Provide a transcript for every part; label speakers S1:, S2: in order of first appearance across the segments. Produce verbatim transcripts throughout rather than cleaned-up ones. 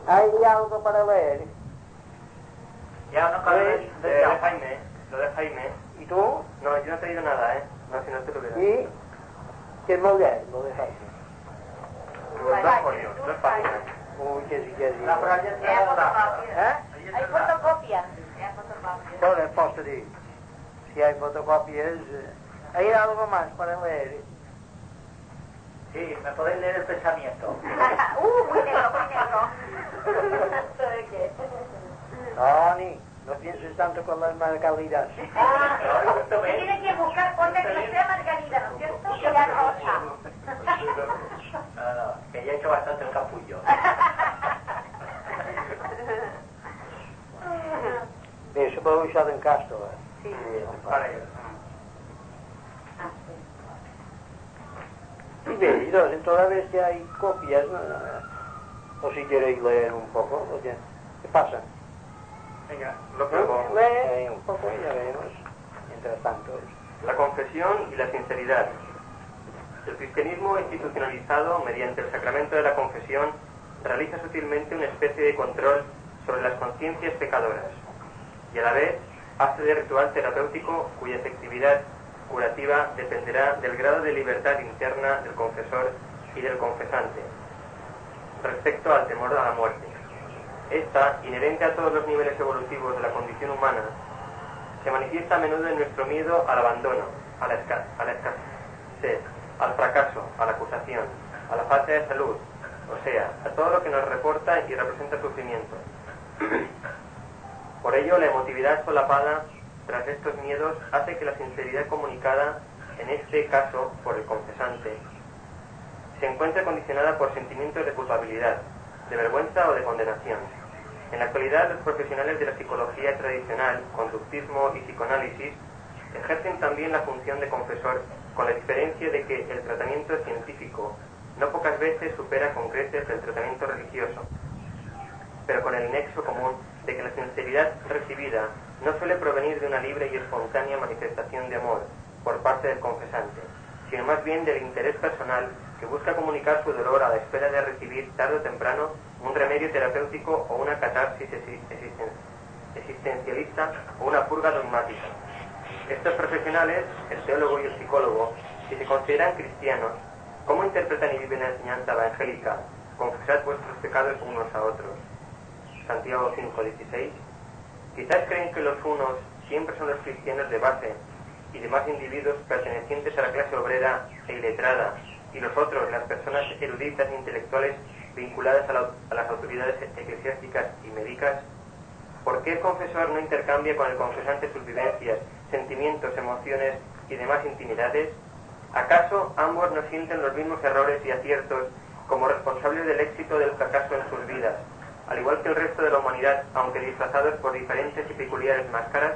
S1: ¿Hay algo para leer?
S2: Ya, no, para leer. De, de Jaime, lo de Jaime.
S1: ¿Y tú?
S2: No, yo no he traído nada, ¿eh? No, si no te lo hubiera.
S1: ¿Y? ¿Quién lo lee? Lo de Jaime.
S2: Los dos folios, dos páginas.
S1: Uy, que sí, que sí.
S2: La frase es
S3: Hay fotocopia.
S1: ¿Eh?
S3: Hay fotocopia. Hay fotocopia.
S1: Yo les posso decir. Si hay fotocopias... eh, ¿hay algo más para leer?
S2: Sí, me podéis leer el pensamiento.
S3: uh, muy negro, muy negro. ¿Sabe qué?
S1: Tony, no pienses tanto con las margaritas.
S3: Ah, tiene que buscar otra que no sea margarita, ¿no es cierto? Que la rosa.
S2: No, no, que ya he hecho bastante el capullo.
S1: Bé, suposo això d'en Castro, eh?
S3: Sí.
S2: Vale.
S1: Y bien, y dos, en toda vez que hay copias, ¿no? O si queréis leer un poco, ¿o qué? ¿Qué pasa?
S2: Venga, lo pruebo.
S1: Lee un poco y ya veremos. Mientras tanto.
S2: La confesión y la sinceridad. El cristianismo institucionalizado, mediante el sacramento de la confesión, realiza sutilmente una especie de control sobre las conciencias pecadoras y a la vez hace de ritual terapéutico cuya efectividad curativa dependerá del grado de libertad interna del confesor y del confesante respecto al temor a la muerte. Esta, inherente a todos los niveles evolutivos de la condición humana, se manifiesta a menudo en nuestro miedo al abandono, a la, esca a la escasez, al fracaso, a la acusación, a la falta de salud, o sea, a todo lo que nos reporta y representa sufrimiento. Por ello, la emotividad solapada tras estos miedos hace que la sinceridad comunicada, en este caso por el confesante, se encuentre condicionada por sentimientos de culpabilidad, de vergüenza o de condenación. En la actualidad, los profesionales de la psicología tradicional, conductismo y psicoanálisis ejercen también la función de confesor, con la diferencia de que el tratamiento científico no pocas veces supera con creces el tratamiento religioso, pero con el nexo común de que la sinceridad recibida no suele provenir de una libre y espontánea manifestación de amor por parte del confesante, sino más bien del interés personal que busca comunicar su dolor a la espera de recibir tarde o temprano un remedio terapéutico o una catarsis existencialista o una purga dogmática. Estos profesionales, el teólogo y el psicólogo, si se consideran cristianos, ¿cómo interpretan y viven la enseñanza evangélica? Confesad vuestros pecados unos a otros. Santiago cinco dieciséis. Quizás creen que los unos siempre son los cristianos de base y demás individuos pertenecientes a la clase obrera e iletrada, y los otros, las personas eruditas e intelectuales vinculadas a, la, a las autoridades eclesiásticas y médicas. ¿Por qué el confesor no intercambia con el confesante sus vivencias, sentimientos, emociones y demás intimidades? ¿Acaso ambos no sienten los mismos errores y aciertos como responsables del éxito o del fracaso en sus vidas, al igual que el resto de la humanidad, aunque disfrazados por diferentes y peculiares máscaras?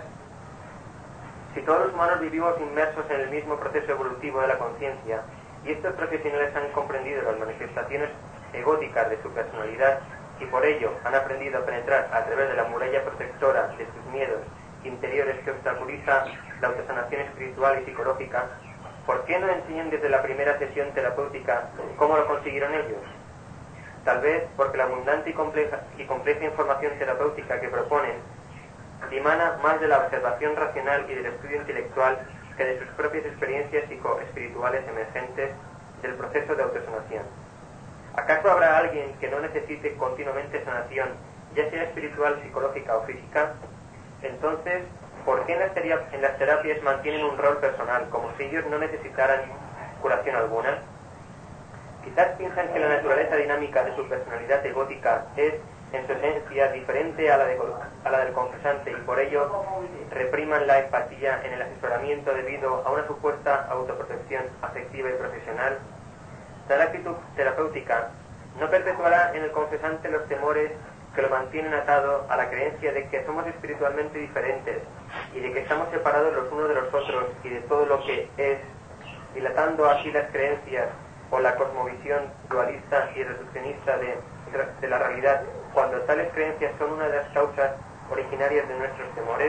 S2: Si todos los humanos vivimos inmersos en el mismo proceso evolutivo de la conciencia, y estos profesionales han comprendido las manifestaciones egóticas de su personalidad y por ello han aprendido a penetrar a través de la muralla protectora de sus miedos interiores que obstaculiza la autosanación espiritual y psicológica, ¿por qué no enseñan desde la primera sesión terapéutica cómo lo consiguieron ellos? Tal vez porque la abundante y compleja, y compleja información terapéutica que proponen dimana más de la observación racional y del estudio intelectual que de sus propias experiencias psicoespirituales emergentes del proceso de autosanación. ¿Acaso habrá alguien que no necesite continuamente sanación, ya sea espiritual, psicológica o física? Entonces, ¿por qué en las, en las terapias mantienen un rol personal, como si ellos no necesitaran curación alguna? Quizás piensan que la naturaleza dinámica de su personalidad egótica es, en su esencia, diferente a la, de, a la del confesante y por ello repriman la empatía en el asesoramiento debido a una supuesta autoprotección afectiva y profesional. Tal actitud terapéutica no perpetuará en el confesante los temores que lo mantienen atado a la creencia de que somos espiritualmente diferentes y de que estamos separados los unos de los otros y de todo lo que es, dilatando así las creencias o la cosmovisión dualista y reduccionista de, de la realidad, cuando tales creencias son una de las causas originarias de nuestros temores.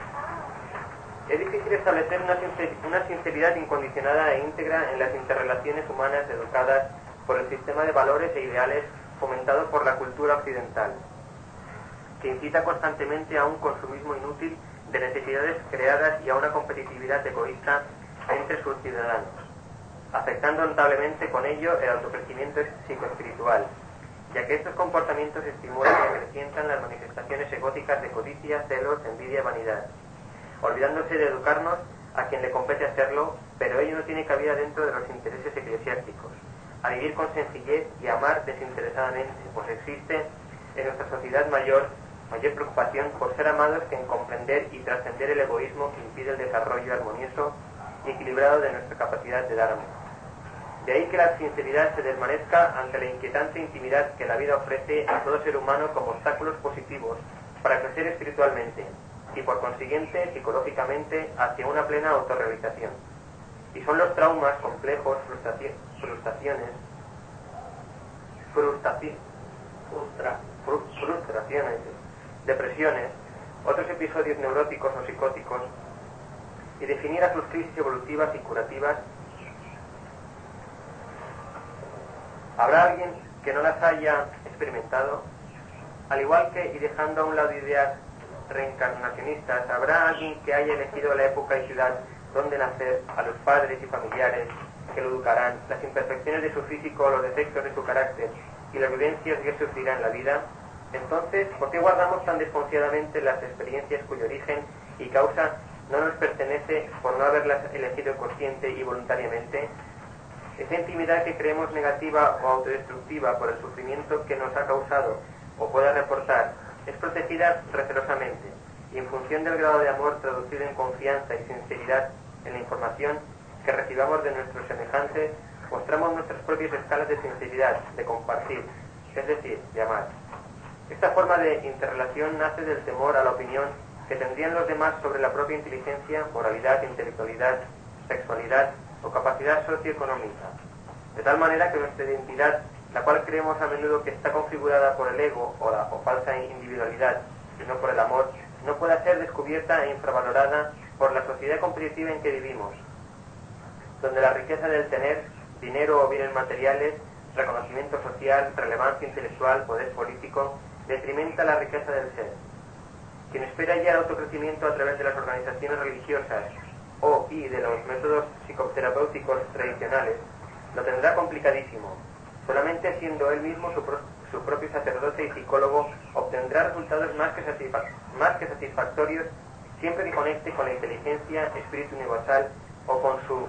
S2: Es difícil establecer una, sincer una sinceridad incondicionada e íntegra en las interrelaciones humanas educadas por el sistema de valores e ideales fomentado por la cultura occidental, que incita constantemente a un consumismo inútil de necesidades creadas y a una competitividad egoísta entre sus ciudadanos, afectando notablemente con ello el autocrecimiento psicoespiritual, ya que estos comportamientos estimulan y acrecientan las manifestaciones egóticas de codicia, celos, envidia y vanidad, olvidándose de educarnos a quien le compete hacerlo, pero ello no tiene cabida dentro de los intereses eclesiásticos, a vivir con sencillez y amar desinteresadamente, pues existe en nuestra sociedad mayor, mayor preocupación por ser amados que en comprender y trascender el egoísmo que impide el desarrollo armonioso y equilibrado de nuestra capacidad de dar amor. De ahí que la sinceridad se desvanezca ante la inquietante intimidad que la vida ofrece a todo ser humano como obstáculos positivos para crecer espiritualmente y por consiguiente psicológicamente hacia una plena autorrealización. Y son los traumas, complejos, frustraci- frustraciones, frustraci- frustra- fru- frustraciones, depresiones, otros episodios neuróticos o psicóticos, y definir a sus crisis evolutivas y curativas. ¿Habrá alguien que no las haya experimentado? Al igual que, y dejando a un lado ideas reencarnacionistas, ¿habrá alguien que haya elegido la época y ciudad donde nacer, a los padres y familiares que lo educarán, las imperfecciones de su físico, los defectos de su carácter y las vivencias que sufrirá en la vida? Entonces, ¿por qué guardamos tan desconfiadamente las experiencias cuyo origen y causa no nos pertenece por no haberlas elegido consciente y voluntariamente? Esa intimidad que creemos negativa o autodestructiva por el sufrimiento que nos ha causado o pueda reportar es protegida recelosamente y en función del grado de amor traducido en confianza y sinceridad en la información que recibamos de nuestros semejantes, mostramos nuestras propias escalas de sinceridad, de compartir, es decir, de amar. Esta forma de interrelación nace del temor a la opinión que tendrían los demás sobre la propia inteligencia, moralidad, intelectualidad, sexualidad o capacidad socioeconómica, de tal manera que nuestra identidad, la cual creemos a menudo que está configurada por el ego o la o falsa individualidad y no por el amor, no pueda ser descubierta e infravalorada por la sociedad competitiva en que vivimos, donde la riqueza del tener, dinero o bienes materiales, reconocimiento social, relevancia intelectual, poder político, detrimenta la riqueza del ser. Quien espera ya el autocrecimiento a través de las organizaciones religiosas o y de los métodos psicoterapéuticos tradicionales, lo tendrá complicadísimo. Solamente siendo él mismo su, pro, su propio sacerdote y psicólogo obtendrá resultados más que, satisfac, más que satisfactorios siempre que conecte con la inteligencia, espíritu universal o con su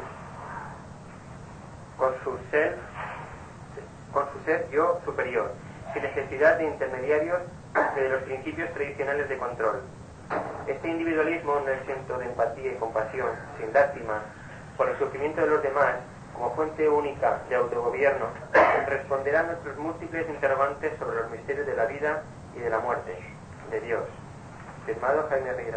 S2: con su ser con su ser yo superior, sin necesidad de intermediarios de los principios tradicionales de control. Este individualismo, no exento de empatía y compasión, sin lástima, por el sufrimiento de los demás, como fuente única de autogobierno, responderá a nuestros múltiples interrogantes sobre los misterios de la vida y de la muerte, de Dios. Firmado Jaime Riguera.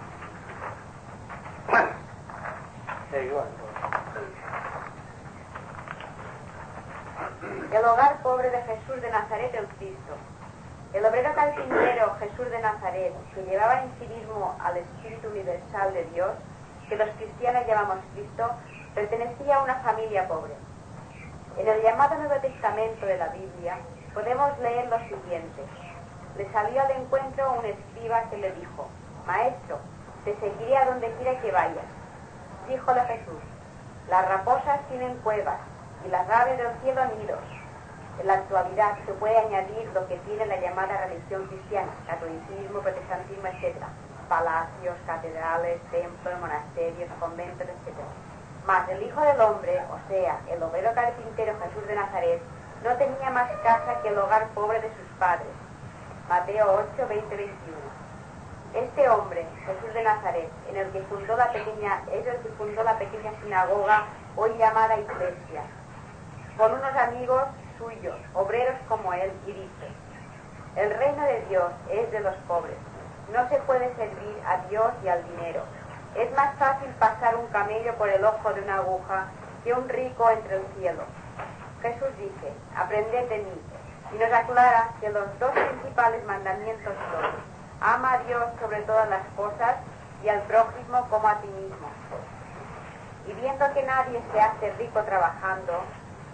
S3: El hogar pobre de Jesús de Nazaret el Cristo. El obrero carpintero Jesús de Nazaret, que llevaba en sí mismo al Espíritu Universal de Dios, que los cristianos llamamos Cristo, pertenecía a una familia pobre. En el llamado Nuevo Testamento de la Biblia podemos leer lo siguiente. Le salió al encuentro un escriba que le dijo: Maestro, te seguiré a donde quiera que vayas. Díjole Jesús: las raposas tienen cuevas y las aves del cielo nidos. En la actualidad se puede añadir lo que tiene la llamada religión cristiana, catolicismo, protestantismo, etcétera. Palacios, catedrales, templos, monasterios, conventos, etcétera. Mas el Hijo del Hombre, o sea, el obrero carpintero Jesús de Nazaret, no tenía más casa que el hogar pobre de sus padres. Mateo ocho, veinte, veintiuno. Este hombre, Jesús de Nazaret, en el que fundó la pequeña, es el que fundó la pequeña sinagoga, hoy llamada iglesia, con unos amigos suyos, obreros como él, y dice: el reino de Dios es de los pobres. No se puede servir a Dios y al dinero. Es más fácil pasar un camello por el ojo de una aguja que un rico entre el cielo. Jesús dice: aprended de mí, y nos aclara que los dos principales mandamientos son: ama a Dios sobre todas las cosas y al prójimo como a ti mismo. Y viendo que nadie se hace rico trabajando,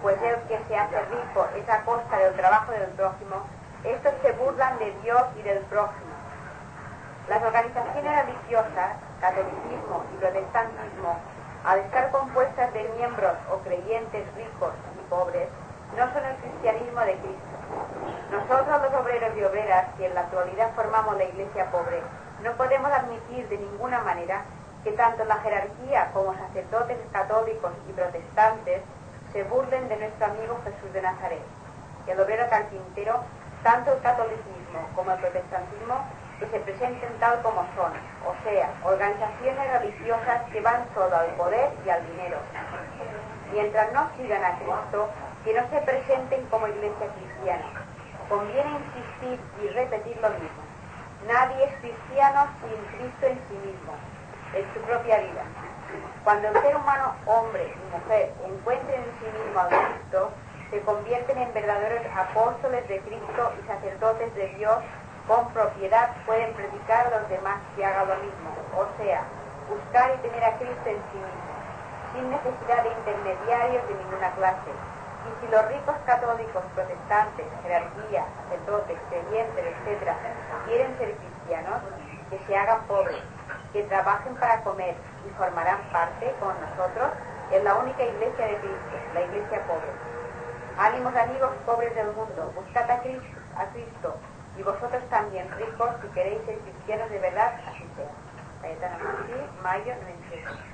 S3: pues el que se hace rico es a costa del trabajo del prójimo, estos se burlan de Dios y del prójimo. Las organizaciones religiosas, catolicismo y protestantismo, al estar compuestas de miembros o creyentes ricos y pobres, no son el cristianismo de Cristo. Nosotros los obreros y obreras, que en la actualidad formamos la iglesia pobre, no podemos admitir de ninguna manera que tanto la jerarquía como sacerdotes católicos y protestantes se burlen de nuestro amigo Jesús de Nazaret. El obrero carpintero, tanto el catolicismo como el protestantismo, que se presenten tal como son, o sea, organizaciones religiosas que van solo al poder y al dinero. Mientras no sigan a Cristo, que no se presenten como iglesia cristiana. Conviene insistir y repetir lo mismo. Nadie es cristiano sin Cristo en sí mismo, en su propia vida. Cuando el ser humano, hombre y mujer, encuentren en sí mismo a Cristo, se convierten en verdaderos apóstoles de Cristo y sacerdotes de Dios. Con propiedad pueden predicar a los demás que hagan lo mismo, o sea, buscar y tener a Cristo en sí mismo, sin necesidad de intermediarios de ninguna clase. Y si los ricos católicos, protestantes, jerarquía, sacerdotes, creyentes, etcétera, quieren ser cristianos, que se hagan pobres, que trabajen para comer y formarán parte, con nosotros, en la única iglesia de Cristo, la iglesia pobre. Ánimos, amigos pobres del mundo, buscad a Cristo, a Cristo, y vosotros también, ricos, si queréis ser cristianos de verdad, así sea. Cayetano Martí, mayo noventa y siete.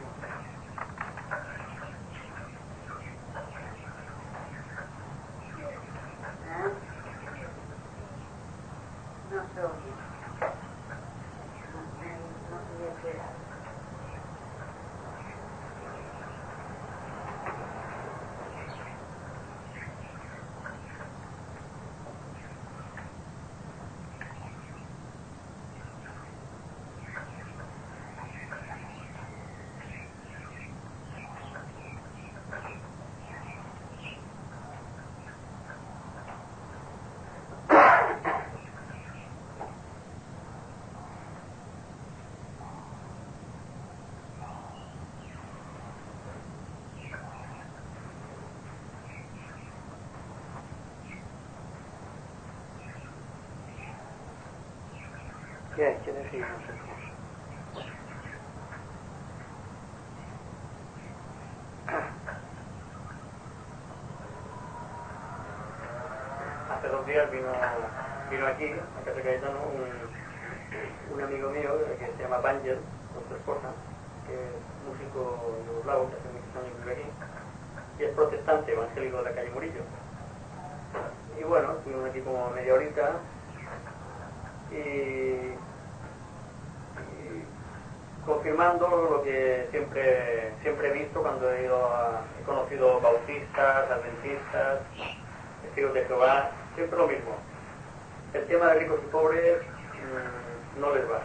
S3: No se oye. No se oye.
S1: ¿Qué hay que decir nosotros?
S4: Hace dos días vino, vino aquí, a Casa Cayetano, un, un amigo mío que se llama Bangel, con su esposa, que es músico yugoslavo, que hace muchos años vive aquí, y es protestante, evangélico de la calle Murillo. Y bueno, estuvimos aquí como media horita, y, y confirmando lo que siempre siempre he visto cuando he ido a, he conocido bautistas, adventistas, testigos de Jehová, siempre lo mismo. El tema de ricos y pobres mmm, no les va,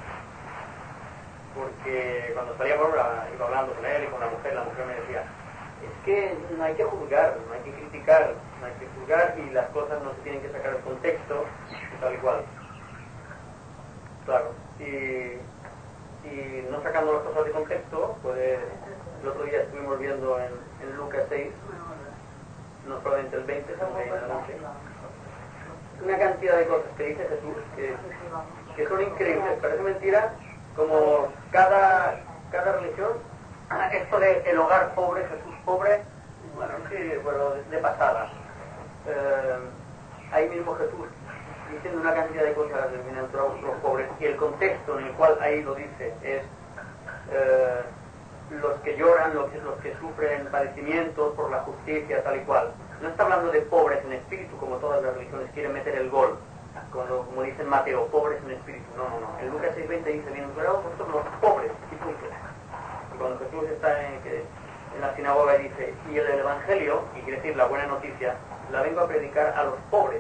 S4: porque cuando salíamos iba hablando con él y con la mujer, la mujer me decía, es que no hay que juzgar, no hay que criticar, no hay que juzgar y las cosas no se tienen que sacar del contexto y tal y cual. Claro, y, y no sacando las cosas de contexto, pues el otro día estuvimos viendo en, en Lucas seis, no solamente el veinte, sino el once, una cantidad de cosas que dice Jesús que, que son increíbles, parece mentira, como cada, cada religión, esto de el hogar pobre, Jesús pobre, bueno, sí, bueno, de, de pasada. Eh, ahí mismo Jesús diciendo una cantidad de cosas de bienaventurados los pobres, y el contexto en el cual ahí lo dice es eh, los que lloran, los que, los que sufren padecimientos por la justicia, tal y cual. No está hablando de pobres en espíritu, como todas las religiones quieren meter el gol, cuando, como dice en Mateo, pobres en espíritu. No, no, no. En Lucas seis veinte dice, bienaventurados vosotros los pobres, y punto. Y cuando Jesús está en, que, en la sinagoga y dice, y el Evangelio, y quiere decir la buena noticia, la vengo a predicar a los pobres.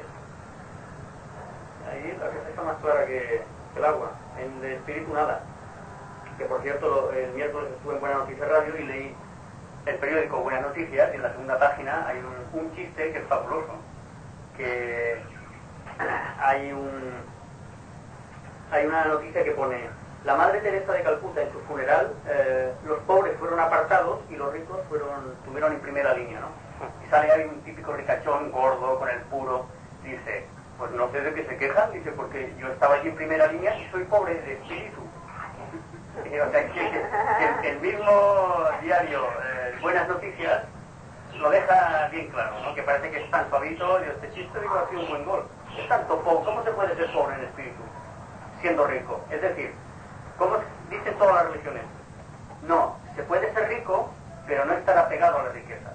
S4: Ahí la cosa está más clara que, que el agua. En el espíritu nada. Que por cierto, el miércoles estuve en Buena Noticia Radio y leí el periódico Buenas Noticias, y en la segunda página hay un, un chiste que es fabuloso. Que hay un hay una noticia que pone La Madre Teresa de Calcuta, en su funeral, eh, los pobres fueron apartados y los ricos fueron, estuvieron en primera línea, ¿no? Y sale ahí un típico ricachón, gordo, con el puro, dice, pues no sé de qué se quejan, dice, porque yo estaba allí en primera línea y soy pobre de espíritu. Y, o sea, que, que, que el mismo diario, eh, Buenas Noticias, lo deja bien claro, ¿no? Que parece que es tan suavito, y este chiste digo, ha sido un buen gol. Es tanto pobre, ¿cómo se puede ser pobre en espíritu siendo rico? Es decir, ¿cómo dicen todas las religiones? No, se puede ser rico, pero no estar apegado a la riqueza.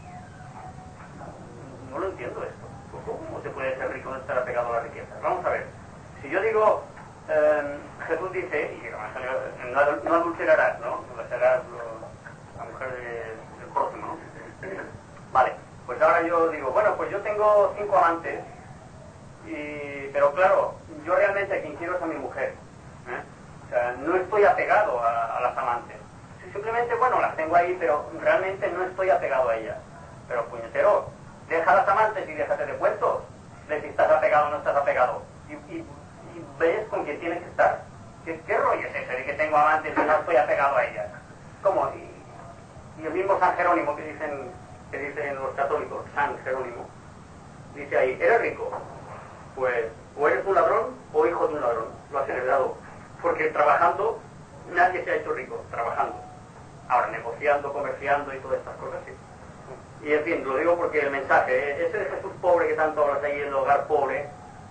S4: No lo entiendo esto. ¿Cómo se puede ser rico y no estar apegado a la riqueza? Vamos a ver. Si yo digo, eh, Jesús dice, y no, no adulterarás, ¿no? No serás la mujer de, del próximo, ¿no? Vale, pues ahora yo digo, bueno, pues yo tengo cinco amantes, y, pero claro, yo realmente a quien quiero es a mi mujer. ¿eh? O sea, no estoy apegado a, a las amantes. Simplemente, bueno, las tengo ahí, pero realmente no estoy apegado a ellas. Pero puñetero, deja a las amantes y déjate de cuentos de si estás apegado o no estás apegado. Y, y, y ves con quién tienes que estar. ¿Qué, qué rollo es ese de que tengo amantes y no estoy apegado a ellas? ¿Cómo? Y, y el mismo San Jerónimo que dicen, que dicen los católicos, San Jerónimo, dice ahí, ¿eres rico? Pues o eres un ladrón o hijo de un ladrón. Lo has heredado. Porque trabajando, nadie se ha hecho rico, trabajando. Ahora, negociando, comerciando y todas estas cosas, sí. Y en fin, lo digo porque el mensaje, ese de Jesús pobre que tanto hablas ahí en el hogar pobre,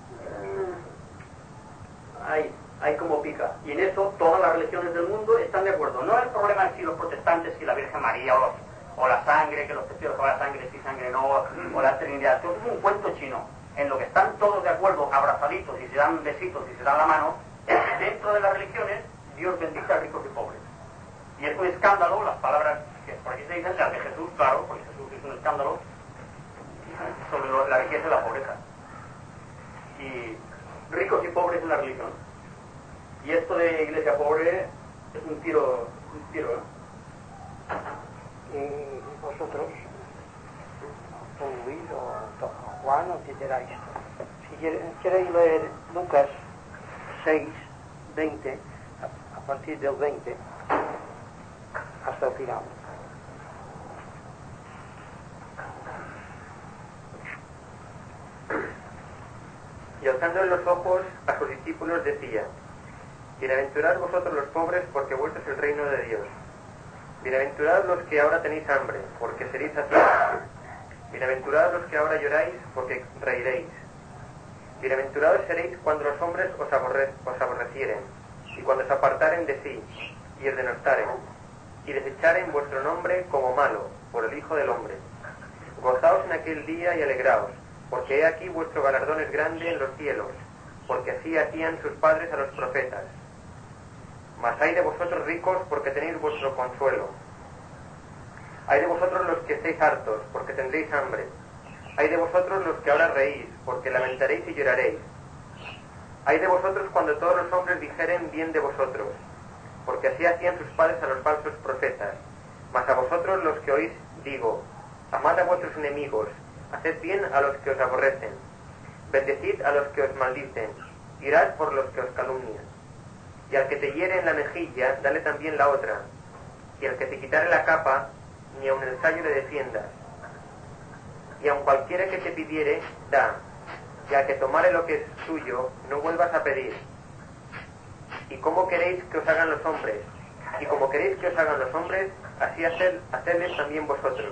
S4: hay, hay como pica. Y en eso todas las religiones del mundo están de acuerdo. No el problema es si los protestantes, si la Virgen María o, los, o la sangre, que los testigos con la sangre, si sangre no, o la Trinidad. Todo es un cuento chino. En lo que están todos de acuerdo, abrazaditos y se dan besitos y se dan la mano, es que dentro de las religiones Dios bendice a ricos y pobres. Y es un escándalo las palabras que por aquí se dicen las de Jesús, claro, porque Jesús es un escándalo sobre lo, la riqueza y la pobreza. Y ricos y pobres en la religión. Y esto de iglesia pobre es un tiro, un tiro, ¿eh?
S1: Y vosotros, don Luis o don Juan, o que queráis, si queréis leer Lucas seis, veinte, a partir del veinte hasta el final.
S2: Y alzándole los ojos a sus discípulos decía, bienaventurados vosotros los pobres, porque vuestro es el reino de Dios. Bienaventurados los que ahora tenéis hambre, porque seréis saciados. Bienaventurados los que ahora lloráis, porque reiréis. Bienaventurados seréis cuando los hombres os, aborre, os aborrecieren, y cuando os apartaren de sí, y os denostaren, y desecharen vuestro nombre como malo, por el Hijo del Hombre. Gozaos en aquel día y alegraos, porque he aquí vuestro galardón es grande en los cielos, porque así hacían sus padres a los profetas. Mas hay de vosotros ricos, porque tenéis vuestro consuelo. Hay de vosotros los que estéis hartos, porque tendréis hambre. Hay de vosotros los que ahora reís, porque lamentaréis y lloraréis. Hay de vosotros cuando todos los hombres dijeren bien de vosotros, porque así hacían sus padres a los falsos profetas. Mas a vosotros los que oís digo, amad a vuestros enemigos, haced bien a los que os aborrecen, bendecid a los que os maldicen, irad por los que os calumnian. Y al que te hiere en la mejilla, dale también la otra, y al que te quitare la capa, ni aun el sayo le defiendas. Y aun cualquiera que te pidiere, da, y al que tomare lo que es suyo, no vuelvas a pedir. ¿Y cómo queréis que os hagan los hombres? Y como queréis que os hagan los hombres, así haced, hacedles también vosotros.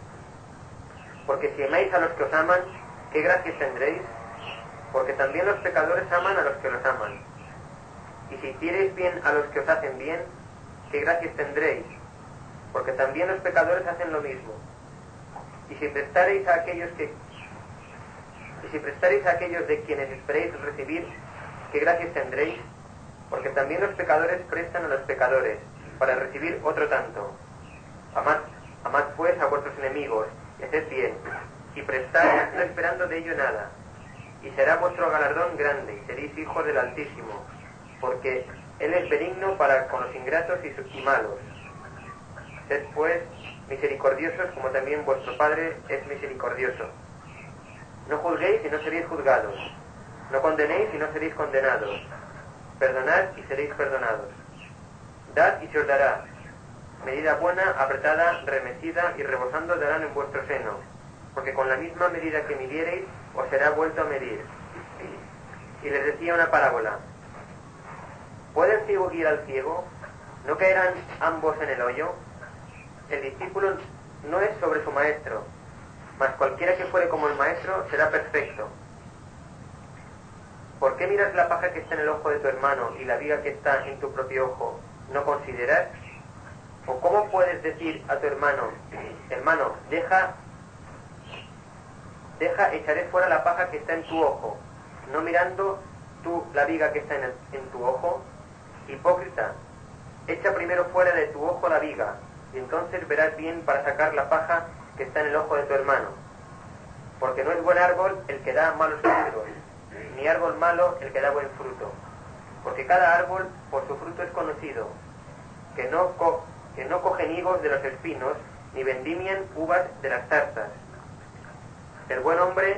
S2: Porque si amáis a los que os aman, ¿qué gracias tendréis? Porque también los pecadores aman a los que los aman. Y si hiciereis bien a los que os hacen bien, ¿qué gracias tendréis? Porque también los pecadores hacen lo mismo. Y si prestareis a aquellos que y si prestareis a aquellos de quienes esperéis recibir, ¿qué gracias tendréis? Porque también los pecadores prestan a los pecadores, para recibir otro tanto. Amad, amad pues a vuestros enemigos, y haced bien, y prestad no esperando de ello nada, y será vuestro galardón grande, y seréis hijos del Altísimo, porque Él es benigno para con los ingratos y, sus, y malos. Sed pues misericordiosos como también vuestro Padre es misericordioso. No juzguéis y no seréis juzgados, no condenéis y no seréis condenados, perdonad y seréis perdonados. Dad y se os dará. Medida buena, apretada, remecida y rebosando darán en vuestro seno, porque con la misma medida que midiereis, os será vuelto a medir. Y les decía una parábola. ¿Puede el ciego guiar al ciego? ¿No caerán ambos en el hoyo? El discípulo no es sobre su maestro, mas cualquiera que fuere como el maestro será perfecto. ¿Por qué miras la paja que está en el ojo de tu hermano y la viga que está en tu propio ojo? ¿No consideras? ¿O cómo puedes decir a tu hermano, hermano, deja, deja, echaré fuera la paja que está en tu ojo, no mirando tú la viga que está en, el, en tu ojo? Hipócrita, echa primero fuera de tu ojo la viga, y entonces verás bien para sacar la paja que está en el ojo de tu hermano. Porque no es buen árbol el que da malos frutos, ni árbol malo el que da buen fruto. Porque cada árbol por su fruto es conocido, que no, co que no cogen higos de los espinos, ni vendimian uvas de las zarzas. El buen hombre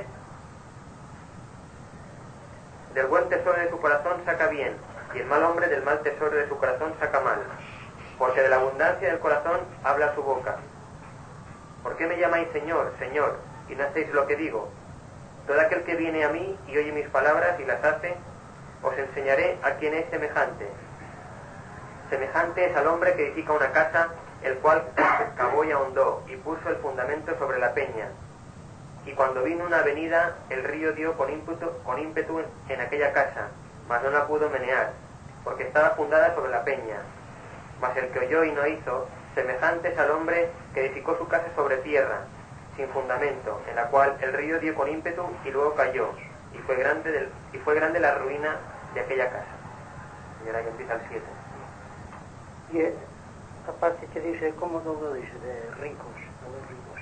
S2: del buen tesoro de su corazón saca bien, y el mal hombre del mal tesoro de su corazón saca mal. Porque de la abundancia del corazón habla su boca. ¿Por qué me llamáis Señor, Señor, y no hacéis lo que digo? Todo aquel que viene a mí y oye mis palabras y las hace, os enseñaré a quién es semejante. Semejante es al hombre que edifica una casa, el cual cavó y ahondó, y puso el fundamento sobre la peña. Y cuando vino una avenida, el río dio con ímpetu, con ímpetu en aquella casa, mas no la pudo menear, porque estaba fundada sobre la peña. Mas el que oyó y no hizo, semejante es al hombre que edificó su casa sobre tierra, sin fundamento, en la cual el río dio con ímpetu y luego cayó, y fue grande, del, y fue grande la ruina de aquella casa. Y ahora que empieza el siete.
S1: Y aparte que dice, ¿cómo no lo dice? De ricos, de los ricos.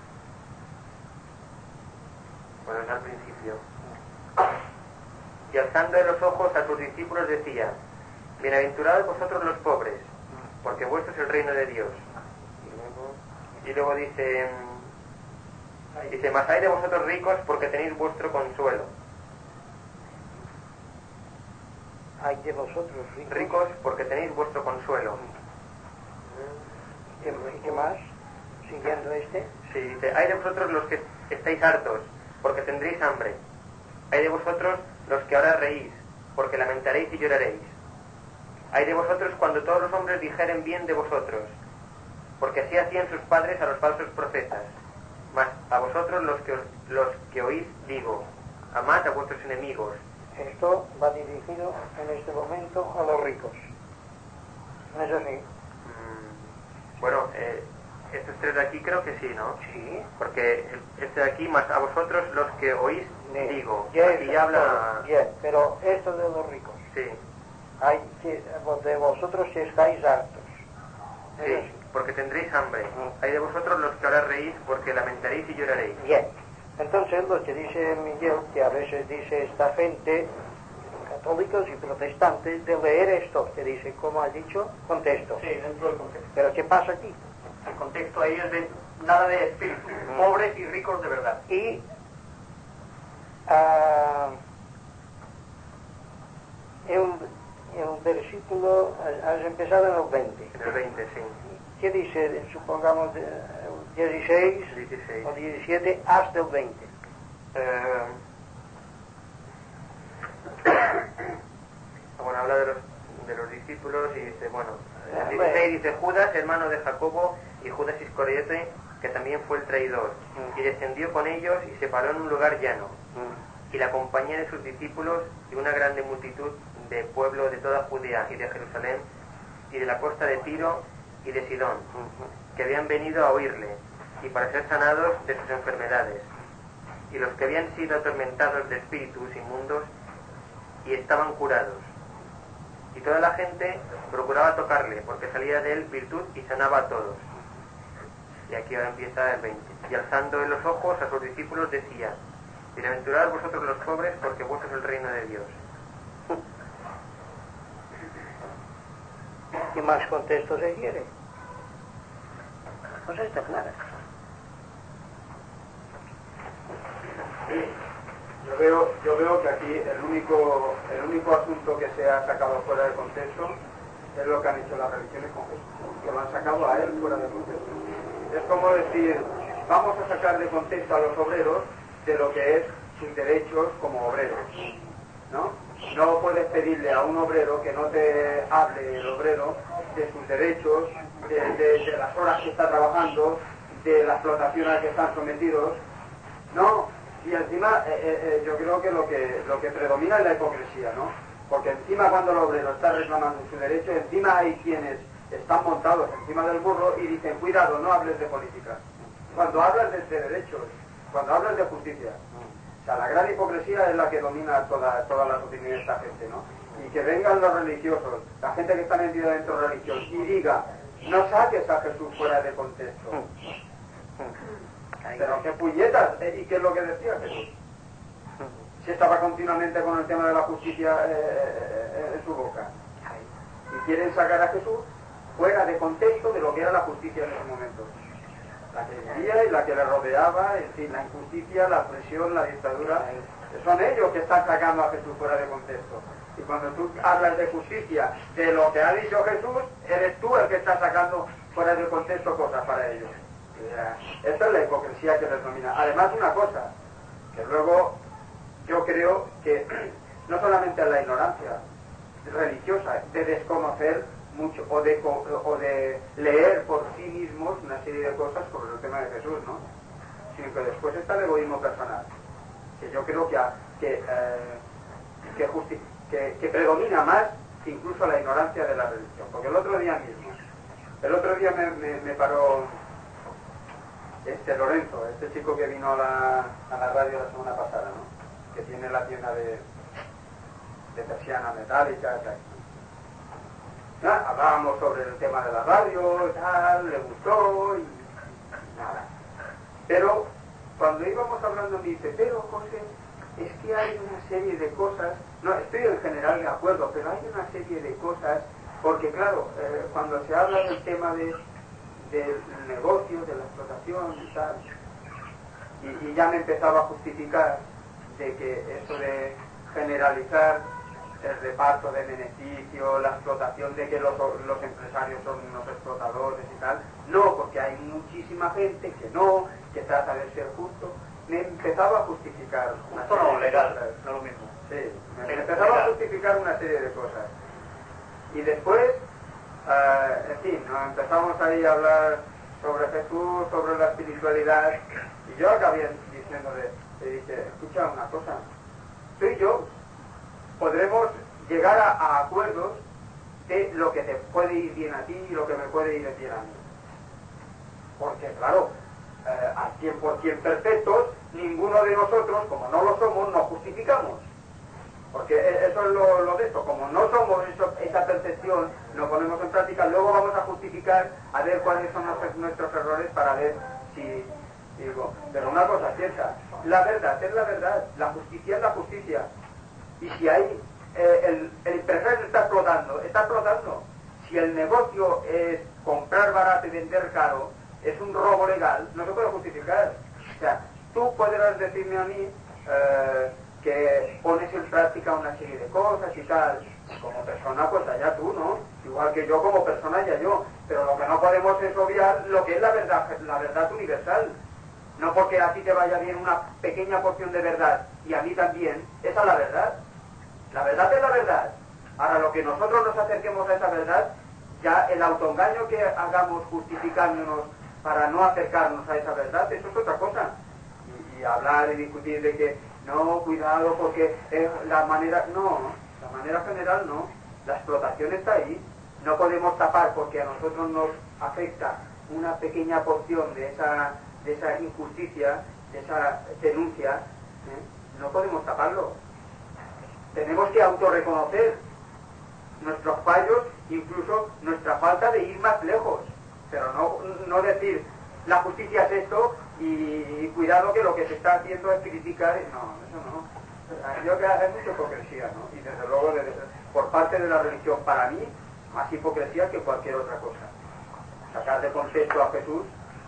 S2: Bueno, es al principio. Y alzando de los ojos a sus discípulos decía, bienaventurados vosotros los pobres, porque vuestro es el reino de Dios. Y luego dice, dice, mas hay de vosotros ricos porque tenéis vuestro consuelo.
S1: Hay de vosotros ricos.
S2: Ricos porque tenéis vuestro consuelo.
S1: ¿Y qué más? Siguiendo este.
S2: Sí, dice, hay de vosotros los que estáis hartos, porque tendréis hambre. Hay de vosotros los que ahora reís, porque lamentaréis y lloraréis. Hay de vosotros cuando todos los hombres dijeren bien de vosotros, porque así hacían sus padres a los falsos profetas. Mas a vosotros los que, os, los que oís digo, amad a vuestros enemigos.
S1: Esto va dirigido en este momento a los ricos. ¿No es así?
S2: Mm, bueno, eh, estos tres de aquí creo que sí, ¿no?
S1: Sí.
S2: Porque este de aquí, más a vosotros los que oís
S1: Sí.
S2: digo.
S1: Ya
S2: Aquí ya habla...
S1: Bien, pero esto de los ricos.
S2: Sí.
S1: Hay que, de vosotros que estáis hartos. ¿Es
S2: Sí,
S1: así?
S2: porque tendréis hambre.
S1: Mm.
S2: Hay de vosotros los que ahora reís, porque lamentaréis y lloraréis.
S1: Bien. Entonces lo que dice Miguel, que a veces dice esta gente, católicos y protestantes, de leer esto, que dice, como ha dicho, contexto.
S4: Sí, dentro del contexto.
S1: Pero ¿qué pasa aquí?
S4: El contexto ahí es de nada de espíritu,
S1: Mm.
S4: pobres y ricos de verdad.
S1: Y ah, el, el versículo, has empezado en el veinte.
S2: En el veinte, sí.
S1: ¿Qué dice? Supongamos de, dieciséis
S2: dieciséis.
S1: o diecisiete hasta el veinte.
S2: Eh, bueno, habla de los, de los discípulos y dice, bueno,
S1: Ah,
S2: el
S1: bueno.
S2: dieciséis dice Judas, hermano de Jacobo, y Judas Iscariote, que también fue el traidor,
S1: Mm.
S2: y descendió con ellos y se paró en un lugar llano,
S1: Mm.
S2: y la compañía de sus discípulos y una grande multitud de pueblo de toda Judea y de Jerusalén, y de la costa de Tiro y de Sidón, que habían venido a oírle, y para ser sanados de sus enfermedades. Y los que habían sido atormentados de espíritus inmundos, y estaban curados. Y toda la gente procuraba tocarle, porque salía de él virtud y sanaba a todos. Y aquí ahora empieza el veinte. Y alzando en los ojos a sus discípulos decía, bienaventurados vosotros los pobres, porque vuestro es el reino de Dios.
S1: ¿Qué más contexto se quiere? Pues está clara.
S5: Yo veo, yo veo que aquí el único, el único asunto que se ha sacado fuera del contexto Es lo que han hecho las religiones con Jesús, que lo han sacado a él fuera de contexto. Es como decir, vamos a sacar de contexto a los obreros de lo que es sus derechos como obreros, ¿no? No puedes pedirle a un obrero que no te hable el obrero de sus derechos, de, de, de las horas que está trabajando, de la explotación a la que están sometidos, ¿no? Y encima eh, eh, yo creo que lo que lo que predomina es la hipocresía, ¿no? Porque encima cuando el obrero está reclamando su derecho, encima hay quienes están montados encima del burro y dicen, cuidado, no hables de política. Cuando hablas de, de derechos, cuando hablas de justicia. O sea, la gran hipocresía es la que domina toda, toda la opinión de esta gente, ¿no? Y que vengan los religiosos, la gente que está metida dentro de religión, y diga, no saques a Jesús fuera de contexto. Pero qué puñetas, ¿eh? ¿Y qué es lo que decía Jesús? Si estaba continuamente con el tema de la justicia eh, en su boca. Y quieren sacar a Jesús fuera de contexto de lo que era la justicia en ese momento. La que vivía y la que le rodeaba, en fin, la injusticia, la opresión, la dictadura, son ellos que están sacando a Jesús fuera de contexto. Y cuando tú hablas de justicia, de lo que ha dicho Jesús, eres tú el que está sacando fuera de contexto cosas para ellos. Esta es la hipocresía que les domina. Además, una cosa, que luego yo creo que no solamente es la ignorancia religiosa, de desconocer mucho, o de, o de leer por sí mismos una serie de cosas sobre el tema de Jesús, ¿no? Sino que después está el egoísmo personal, que yo creo que, que, eh, que, justi que, que predomina más que incluso la ignorancia de la religión. Porque el otro día mismo, el otro día me, me, me paró este Lorenzo, este chico que vino a la, a la radio la semana pasada, ¿no? Que tiene la tienda de, de persianas metálicas, tal. ¿No? Hablábamos sobre el tema de la radio, tal, le gustó y nada. Pero cuando íbamos hablando me dice, pero José, es que hay una serie de cosas, no, estoy en general de acuerdo, pero hay una serie de cosas, porque claro, eh, cuando se habla del tema de del negocio, de la explotación y tal, y, y ya me empezaba a justificar de que eso de generalizar el reparto de beneficio, la explotación, de que los, los empresarios son unos explotadores y tal, no, porque hay muchísima gente que no, que trata de ser justo, me empezaba a justificar una
S4: Esto no legal, no lo mismo.
S5: Sí, me empezaba a justificar una serie de cosas. Y después, Uh, en fin, ¿no? Empezamos ahí a hablar sobre Jesús, sobre la espiritualidad, y yo acabé diciéndole, le dije, escucha una cosa, tú y yo podremos llegar a, a acuerdos de lo que te puede ir bien a ti y lo que me puede ir bien a mí. Porque claro, eh, al cien por cien perfectos, ninguno de nosotros, como no lo somos, nos justificamos. Porque eso es lo, lo de esto, como no somos eso, esa percepción, lo ponemos en práctica, luego vamos a justificar a ver cuáles son nuestros, nuestros errores para ver si, digo, pero una cosa es cierta, la verdad es la verdad, la justicia es la justicia, y si hay, eh, el, el empresario está explotando, está explotando, si el negocio es comprar barato y vender caro, es un robo legal, no se puede justificar. O sea, tú podrás decirme a mí, eh, que pones en práctica una serie de cosas y tal, como persona pues allá tú, ¿no? Igual que yo como persona ya yo, pero lo que no podemos es obviar lo que es la verdad, la verdad universal. No porque a ti te vaya bien una pequeña porción de verdad y a mí también, esa es la verdad. La verdad es la verdad. Ahora lo que nosotros nos acerquemos a esa verdad, ya el autoengaño que hagamos justificándonos para no acercarnos a esa verdad, eso es otra cosa. Y, y hablar y discutir de que no, cuidado, porque es la manera... No, la manera general no. La explotación está ahí. No podemos tapar porque a nosotros nos afecta una pequeña porción de esa, de esa injusticia, de esa denuncia. ¿eh? No podemos taparlo. Tenemos que autorreconocer nuestros fallos, incluso nuestra falta de ir más lejos. Pero no, no decir, la justicia es esto... Y cuidado que lo que se está haciendo es criticar, no, eso no. Yo creo que hay mucha hipocresía, ¿no? Y desde luego de, por parte de la religión, para mí, más hipocresía que cualquier otra cosa. Sacar de contexto a Jesús.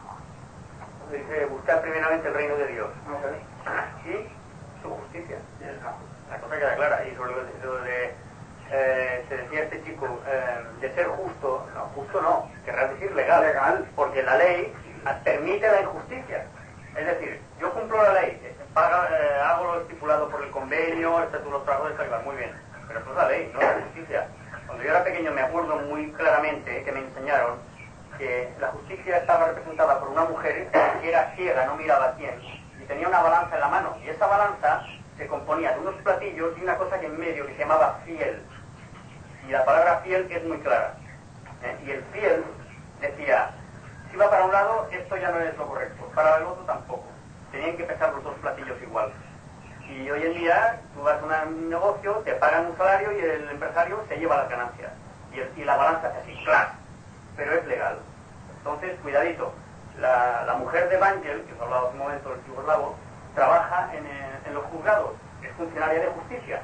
S4: Dice, buscar primeramente el reino de Dios.
S5: Okay.
S4: Y su justicia. La cosa queda clara. Y sobre lo de, eh, se decía decía este chico, eh, de ser justo, no, justo no, querrás decir legal,
S5: Legal.
S4: porque la ley permite la injusticia. Es decir, yo cumplo la ley, paga, eh, hago lo estipulado por el convenio, este tú lo trago, este muy bien, pero eso es la ley, no la justicia. Cuando yo era pequeño me acuerdo muy claramente que me enseñaron que la justicia estaba representada por una mujer que era ciega, no miraba a quién, y tenía una balanza en la mano, y esa balanza se componía de unos platillos y una cosa que en medio que se llamaba fiel. Y la palabra fiel es muy clara. ¿eh? Y el fiel decía, si va para un lado, esto ya no es lo correcto, para el otro tampoco. Tenían que pesar los dos platillos igual. Y hoy en día, tú vas a un negocio, te pagan un salario y el empresario se lleva las ganancias. Y, el, y la balanza es así, claro, pero es legal. Entonces, cuidadito. La, la mujer de Vangel, que os he hablado hace un momento del yugoslavo, trabaja en, en los juzgados, es funcionaria de justicia.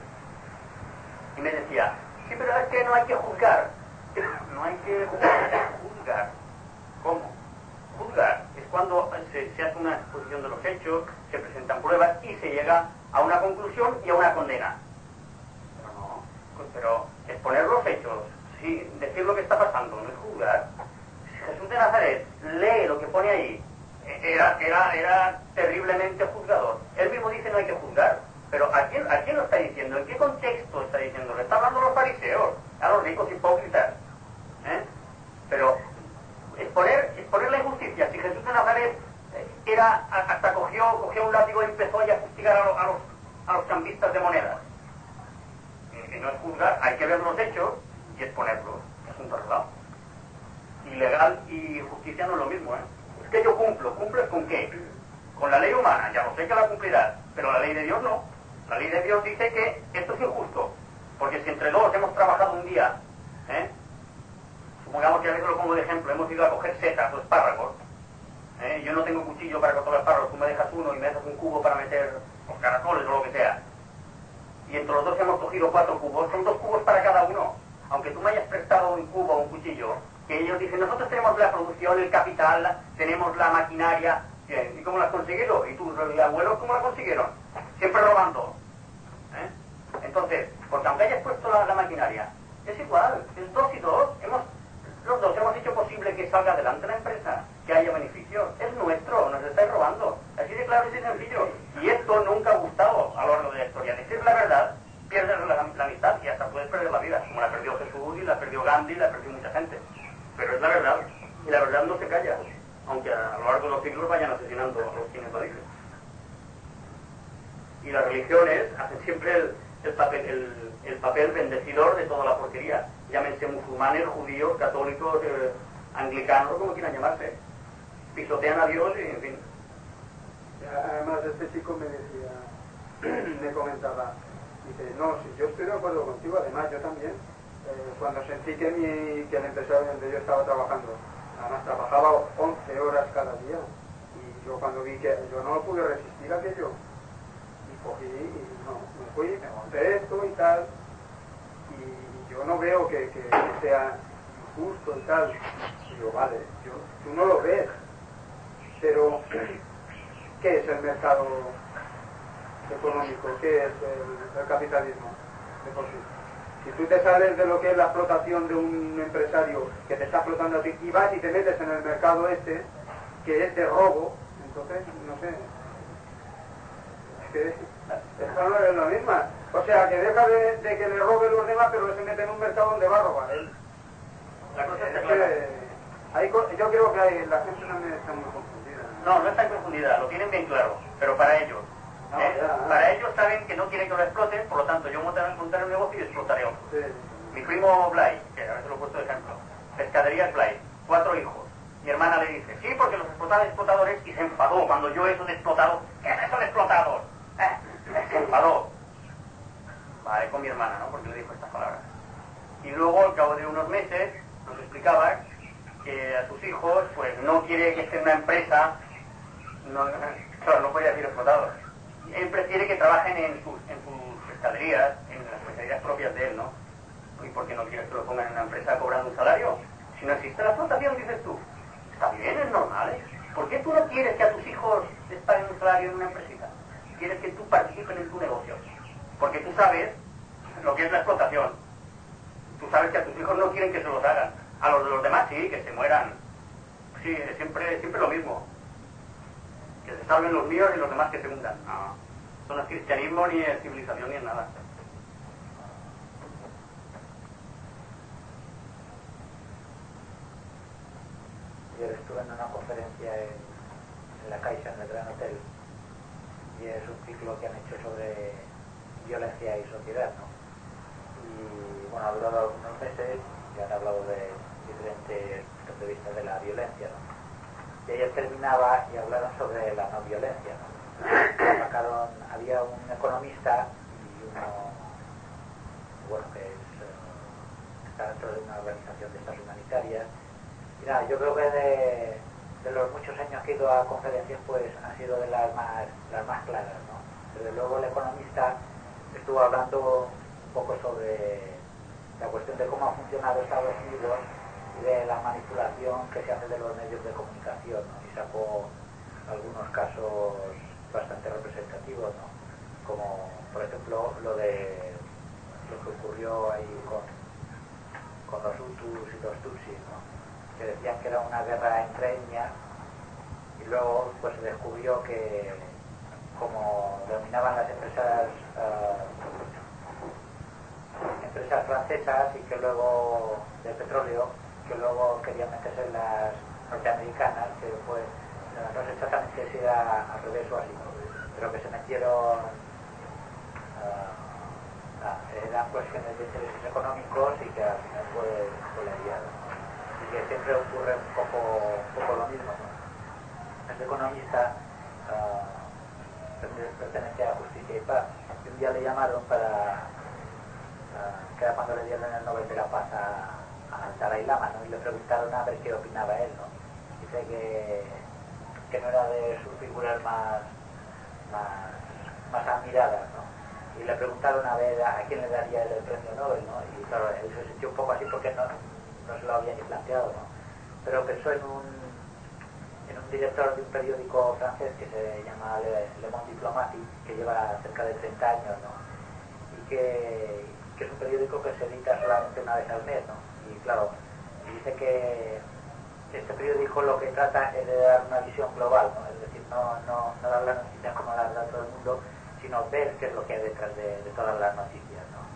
S4: Y me decía, sí, pero es que no hay que juzgar. No hay que juzgar. ¿Cómo? Juzgar es cuando se, se hace una exposición de los hechos, se presentan pruebas y se llega a una conclusión y a una condena. Pero no, pero exponer los hechos, sí, decir lo que está pasando, no es juzgar. Jesús de Nazaret lee lo que pone ahí, era, era, era terriblemente juzgador. Él mismo dice no hay que juzgar, pero ¿a quién, ¿a quién lo está diciendo? ¿En qué contexto está diciendo? Le está hablando a los fariseos, a los ricos hipócritas. ¿eh? Pero exponer, exponer la injusticia. Si Jesús de Nazaret era, hasta cogió, cogió un látigo y empezó a fustigar a los, a los, a los cambistas de monedas. Que no es juzgar, hay que ver los hechos y exponerlos. Es un traslado. Y legal y justicia no es lo mismo, ¿eh? Es que yo cumplo. ¿Cumples con qué? Con la ley humana, ya lo sé que la cumplirás, pero la ley de Dios no. La ley de Dios dice que esto es injusto, porque si entre dos hemos trabajado un día, ¿eh? Supongamos que a veces lo pongo de ejemplo, hemos ido a coger setas o espárragos, ¿eh? Yo no tengo cuchillo para cortar espárragos, tú me dejas uno y me dejas un cubo para meter los caracoles o lo que sea, y entre los dos hemos cogido cuatro cubos, son dos cubos para cada uno, aunque tú me hayas prestado un cubo o un cuchillo, que ellos dicen, nosotros tenemos la producción, el capital, tenemos la maquinaria. Bien, ¿y cómo la has conseguido? ¿Y tus abuelos cómo la consiguieron? Siempre robando. ¿eh? Entonces, porque aunque hayas puesto la, la maquinaria, es igual, es dos y dos, hemos, los dos hemos hecho posible que salga adelante la empresa, que haya beneficios. Es nuestro, nos estáis robando. Así de claro y de sencillo. Y esto nunca ha gustado a lo largo de la historia. Decir la verdad, pierdes la, la amistad y hasta puedes perder la vida, como la perdió Jesús y la perdió Gandhi y la perdió mucha gente. Pero es la verdad, y la verdad no se calla, aunque a lo largo de los siglos vayan asesinando a los quienes lo dicen. Y las religiones hacen siempre el, el, papel, el, el papel bendecidor de toda la porquería, llámense musulmanes, judíos, católicos, eh, anglicanos, como quieran llamarse, pisotean a Dios y en fin.
S5: Además este chico me decía, me comentaba, dice, no, si yo estoy de acuerdo contigo, además yo también. Eh, cuando sentí que, mi, que el empresario donde yo estaba trabajando, además trabajaba once horas cada día, y yo cuando vi que yo no pude resistir a aquello, y cogí y no, me fui, me monté esto y tal, y yo no veo que, que, que sea injusto y tal. Y yo, vale, yo, tú no lo ves, pero ¿qué es el mercado económico? ¿Qué es el, el capitalismo de por sí? Si tú te sales de lo que es la explotación de un empresario que te está explotando a ti y vas y te metes en el mercado este, que es de robo, entonces, no sé, es que esa no es la misma. O sea, que deja de, de que le robe los demás, pero se mete en un mercado donde va a robar él.
S4: La cosa
S5: es
S4: es
S5: que,
S4: que
S5: hay, yo creo que hay, la gente también está muy confundida.
S4: no, no está confundida, lo tienen bien claro, pero para ellos.
S5: No,
S4: ¿eh?
S5: ya, ya.
S4: Para ellos saben que no quieren que lo exploten, por lo tanto yo montaré, montaré un negocio y explotaré otro.
S5: Sí.
S4: Mi primo Blay, que a veces lo he puesto de ejemplo, pescaderías Blay, cuatro hijos. Mi hermana le dice, sí, porque los explotaban explotadores, y se enfadó cuando yo eso de explotado, ¿qué es eso de explotador? Eh, se enfadó. Vale, con mi hermana, ¿no? Porque le dijo estas palabras. Y luego, al cabo de unos meses, nos explicaba que a sus hijos, pues no quiere que esté en una empresa, no, claro, no podía decir explotador. Él prefiere que trabajen en sus, en sus pescaderías, en las pescaderías propias de él, ¿no? ¿Y por qué no quieres que lo pongan en una empresa cobrando un salario? Si no existe la explotación, dices tú. Está bien, es normal, ¿eh? ¿Por qué tú no quieres que a tus hijos les paguen un salario en una empresita? Quieres que tú participes en tu negocio. Porque tú sabes lo que es la explotación. Tú
S6: sabes que a tus hijos no quieren que se los hagan. A los de los demás sí, que se mueran. Sí, siempre, siempre lo mismo. Que se salven los míos y los demás que se hundan. No, eso no es cristianismo, ni es civilización, ni es nada.
S7: Yo estuve en una conferencia en, en la Caixa, en el Gran Hotel, y es un ciclo que han hecho sobre violencia y sociedad, ¿no? Y bueno, ha durado algunos meses y han hablado de diferentes puntos de vista de la violencia, ¿no? Y ayer terminaba y hablaron sobre la no violencia, ¿no? Sacaron, había un economista y uno, bueno, que es, uh, está dentro de una organización de estas humanitarias. Y nada, yo creo que de, de los muchos años que he ido a conferencias, pues han sido de las más, las más claras, ¿no? Desde luego el economista estuvo hablando un poco sobre la cuestión de cómo ha funcionado Estados Unidos y de la manipulación que se hace de los medios de comunicación, ¿no? Y sacó algunos casos bastante representativos, ¿no? Como por ejemplo lo de lo que ocurrió ahí con, con los Hutus y los Tutsis, ¿no? Que decían que era una guerra entre etnias, y luego pues se descubrió que como dominaban las empresas uh, empresas francesas y que luego de petróleo, que luego querían meterse en las norteamericanas, que pues no sé exactamente si era al revés o así, pero que se metieron uh, uh, eran cuestiones de intereses económicos y que al final fue, fue la liada. Y que siempre ocurre un poco, un poco lo mismo, ¿no? Este economista uh, pertenece a Justicia y Paz, y un día le llamaron para uh, que era cuando le dieron el Nobel de la Paz a, a Dalai Lama, ¿no? Y le preguntaron a ver qué opinaba él, ¿no? Dice que, que no era de sus figuras más, más, más admiradas, ¿no? Y le preguntaron a ver a quién le daría el premio Nobel, ¿no? Y claro, él se sintió un poco así porque no, no se lo había ni planteado, ¿no? Pero pensó en un, en un director de un periódico francés que se llama Le, Le Monde Diplomatique, que lleva cerca de treinta años, ¿no? Y que, que es un periódico que se edita solamente una vez al mes, ¿no? Y claro, dice que este periódico lo que trata es de dar una visión global, ¿no? Es decir, no, no, no dar las noticias como las da todo el mundo, sino ver qué es lo que hay detrás de, de todas las noticias, ¿no?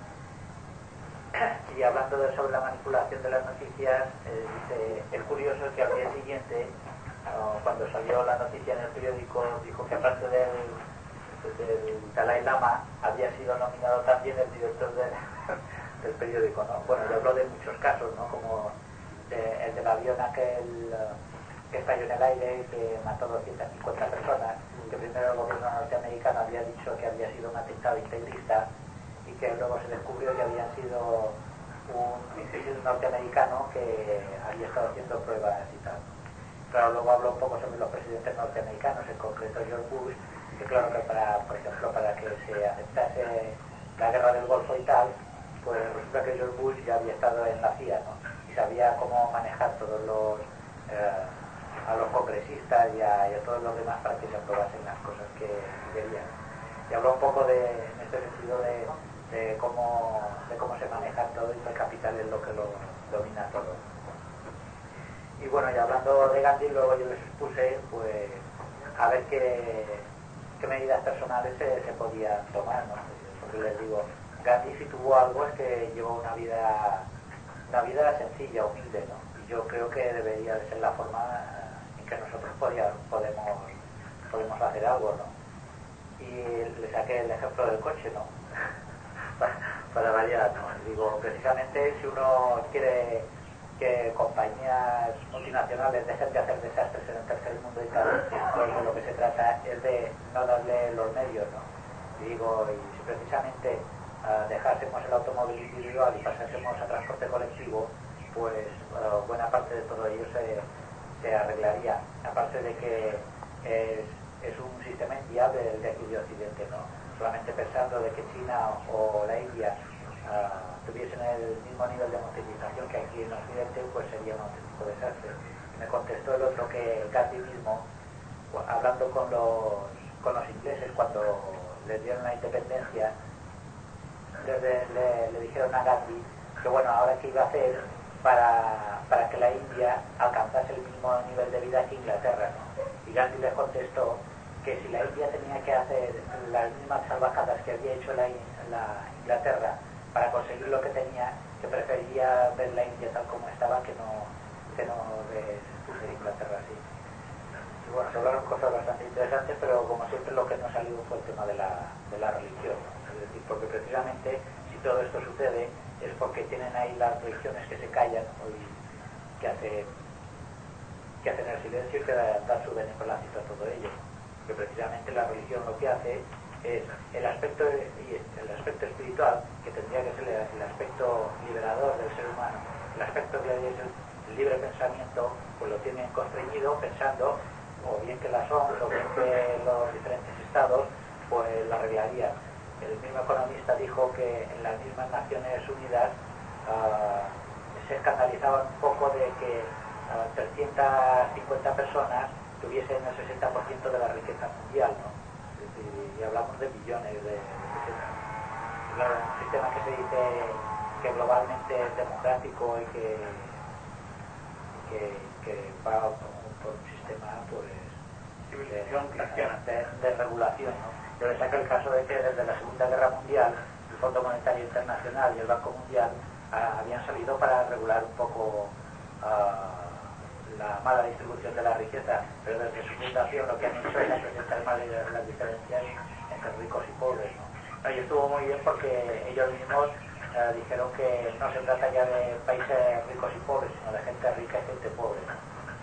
S7: Y hablando de, sobre la manipulación de las noticias, eh, dice, es curioso que al día siguiente, uh, cuando salió la noticia en el periódico, dijo que aparte del, del Dalai Lama había sido nominado también el director de, del periódico, ¿no? Bueno, le habló de muchos casos, ¿no? Como de, el del avión aquel uh, que estalló en el aire y que mató doscientas cincuenta personas, que primero el gobierno norteamericano había dicho que había sido un atentado integrista, y que luego se descubrió que habían sido un instituto norteamericano que había estado haciendo pruebas y tal. Claro, luego habló un poco sobre los presidentes norteamericanos, en concreto George Bush, que claro que para, por ejemplo, para que se aceptase la guerra del Golfo y tal, pues resulta que George Bush ya había estado en la C I A, ¿no? Y sabía cómo manejar todos los eh, a los congresistas y a, y a todos los demás para que se aprobasen las cosas que querían. Y habló un poco de, en este sentido de de cómo, de cómo se maneja todo y que el capital es lo que lo domina todo. Y bueno, y hablando de Gandhi, luego yo les expuse pues a ver qué, qué medidas personales se, se podían tomar, ¿no? Porque les digo, Gandhi si tuvo algo es que llevó una vida una vida sencilla, humilde, ¿no? Y yo creo que debería de ser la forma en que nosotros podía, podemos podemos hacer algo, ¿no? Y le saqué el ejemplo del coche, ¿no? Para, para variar, ¿no? Digo, precisamente si uno quiere que compañías multinacionales dejen de hacer desastres en el tercer mundo y tal, pues de lo que se trata es de no darle los medios, ¿no? Y digo, y si precisamente uh, dejásemos el automóvil individual y pasásemos a transporte colectivo, pues uh, buena parte de todo ello se, se arreglaría, aparte de que es, es un sistema inviable el de aquí de Occidente, ¿no? Solamente pensando de que China o la India uh, tuviesen el mismo nivel de modernización que aquí en Occidente, pues sería un auténtico desastre. Y me contestó el otro que Gandhi mismo, hablando con los, con los ingleses cuando les dieron la independencia, le, le, le dijeron a Gandhi que bueno, ahora qué iba a hacer para, para que la India alcanzase el mismo nivel de vida que Inglaterra, ¿no? Y Gandhi les contestó que si la India tenía que hacer las mismas salvajadas que había hecho la, la Inglaterra para conseguir lo que tenía, que prefería ver la India tal como estaba que no, que no ver Inglaterra así. Y bueno, se hablaron cosas bastante interesantes, pero como siempre lo que nos salió fue el tema de la, de la religión, ¿no? Es decir, porque precisamente si todo esto sucede es porque tienen ahí las religiones que se callan, ¿no? Y que hacen, que hacen el silencio y que dan su beneplácito a todo ello. Que precisamente la religión lo que hace es el aspecto, el aspecto espiritual, que tendría que ser el aspecto liberador del ser humano, el aspecto que es el libre pensamiento, pues lo tienen constreñido pensando o bien que la O M S o bien que los diferentes estados pues la arreglarían. El mismo economista dijo que en las mismas Naciones Unidas uh, se escandalizaban un poco de que uh, trescientas cincuenta personas tuviesen el sesenta por ciento de la riqueza mundial, ¿no? Es decir, y hablamos de billones de, de claro, un sistema que se dice que globalmente es democrático y que, que, que va por, por un sistema pues
S6: civilización
S7: de,
S6: cristiana
S7: de, de regulación, ¿no? Yo le saco el caso de que desde la Segunda Guerra Mundial el Fondo Monetario Internacional y el Banco Mundial uh, habían salido para regular un poco uh, la mala distribución de la riqueza, pero desde su fundación lo que han hecho es presentar más las diferencias entre ricos y pobres, ¿no? Y estuvo muy bien porque ellos mismos uh, dijeron que no se trata ya de países ricos y pobres, sino de gente rica y gente pobre, ¿no?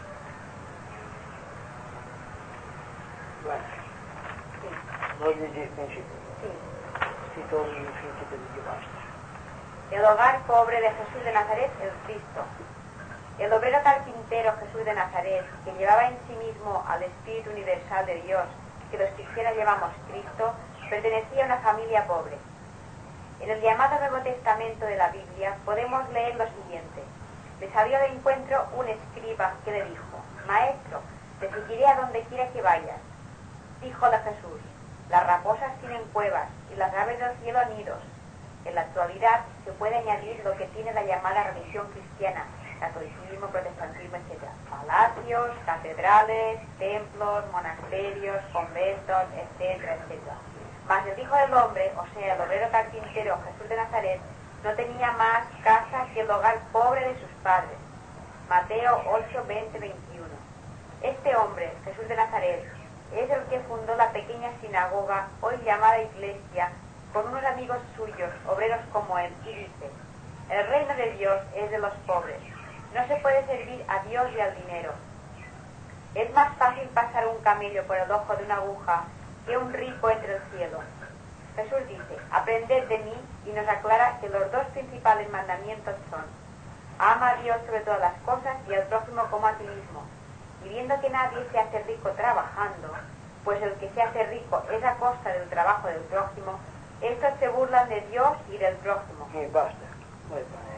S1: Bueno, no leí principio.
S3: Sí.
S1: Si todo el fin que te digo basta.
S3: El hogar pobre de Jesús de Nazaret, el Cristo. El obrero carpintero Jesús de Nazaret, que llevaba en sí mismo al Espíritu Universal de Dios, que los cristianos llamamos Cristo, pertenecía a una familia pobre. En el llamado Nuevo Testamento de la Biblia podemos leer lo siguiente. Le salió de encuentro un escriba que le dijo: Maestro, te seguiré a donde quiera que vayas. Díjole Jesús: las raposas tienen cuevas y las aves del cielo nidos. En la actualidad se puede añadir lo que tiene la llamada religión cristiana, catolicismo, protestantismo, etcétera. Palacios, catedrales, templos, monasterios, conventos, etcétera, etcétera. Mas el Hijo del Hombre, o sea, el obrero carpintero Jesús de Nazaret, no tenía más casa que el hogar pobre de sus padres. Mateo ocho, veinte, veintiuno. Este hombre, Jesús de Nazaret, es el que fundó la pequeña sinagoga, hoy llamada iglesia, con unos amigos suyos, obreros como él, y dice: el reino de Dios es de los pobres. No se puede servir a Dios y al dinero. Es más fácil pasar un camello por el ojo de una aguja que un rico entre el cielo. Jesús dice: aprended de mí, y nos aclara que los dos principales mandamientos son: ama a Dios sobre todas las cosas y al prójimo como a ti mismo. Y viendo que nadie se hace rico trabajando, pues el que se hace rico es a costa del trabajo del prójimo, estos se burlan de Dios y del prójimo.
S1: Sí, basta. Voy a poner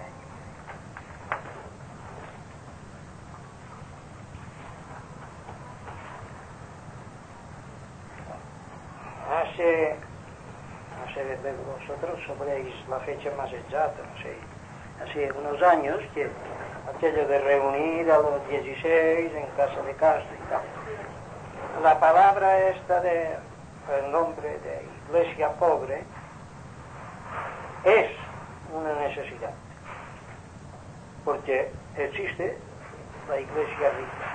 S1: ahí. Hace, hace vosotros sabréis la fecha más exacta, no sé, hace unos años que aquello de reunir a los dieciséis en casa de Castro y tal. La palabra esta de, el nombre de iglesia pobre, es una necesidad, porque existe la iglesia rica.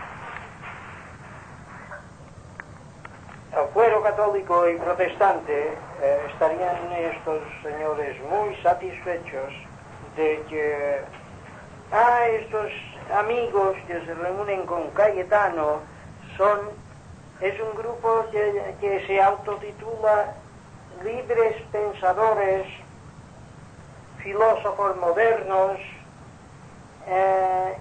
S1: El fuero católico y protestante eh, estarían estos señores muy satisfechos de que ah, estos amigos que se reúnen con Cayetano son, es un grupo que, que se autotitula libres pensadores, filósofos modernos, eh,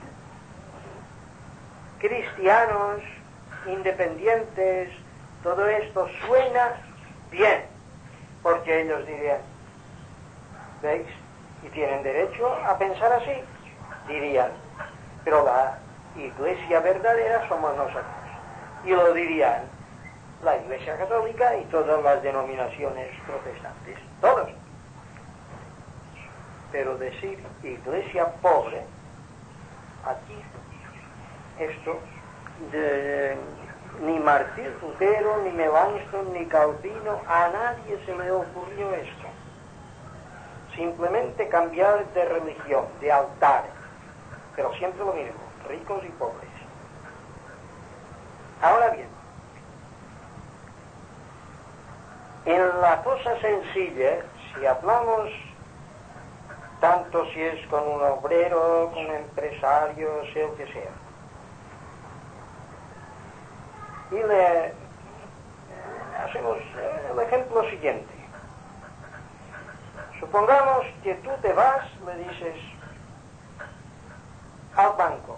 S1: cristianos, independientes. Todo esto suena bien, porque ellos dirían, ¿veis? Y tienen derecho a pensar así, dirían, pero la iglesia verdadera somos nosotros. Y lo dirían la iglesia católica y todas las denominaciones protestantes, todos. pero decir iglesia pobre, aquí, esto, de, ni Martín Lutero, ni Melanchthon, ni Calvino, a nadie se le ocurrió esto. Simplemente cambiar de religión, de altar, pero siempre lo mismo, ricos y pobres. Ahora bien, en la cosa sencilla, si hablamos tanto si es con un obrero, con un empresario, sea el que sea, y le hacemos el ejemplo siguiente. Supongamos que tú te vas, le dices al banco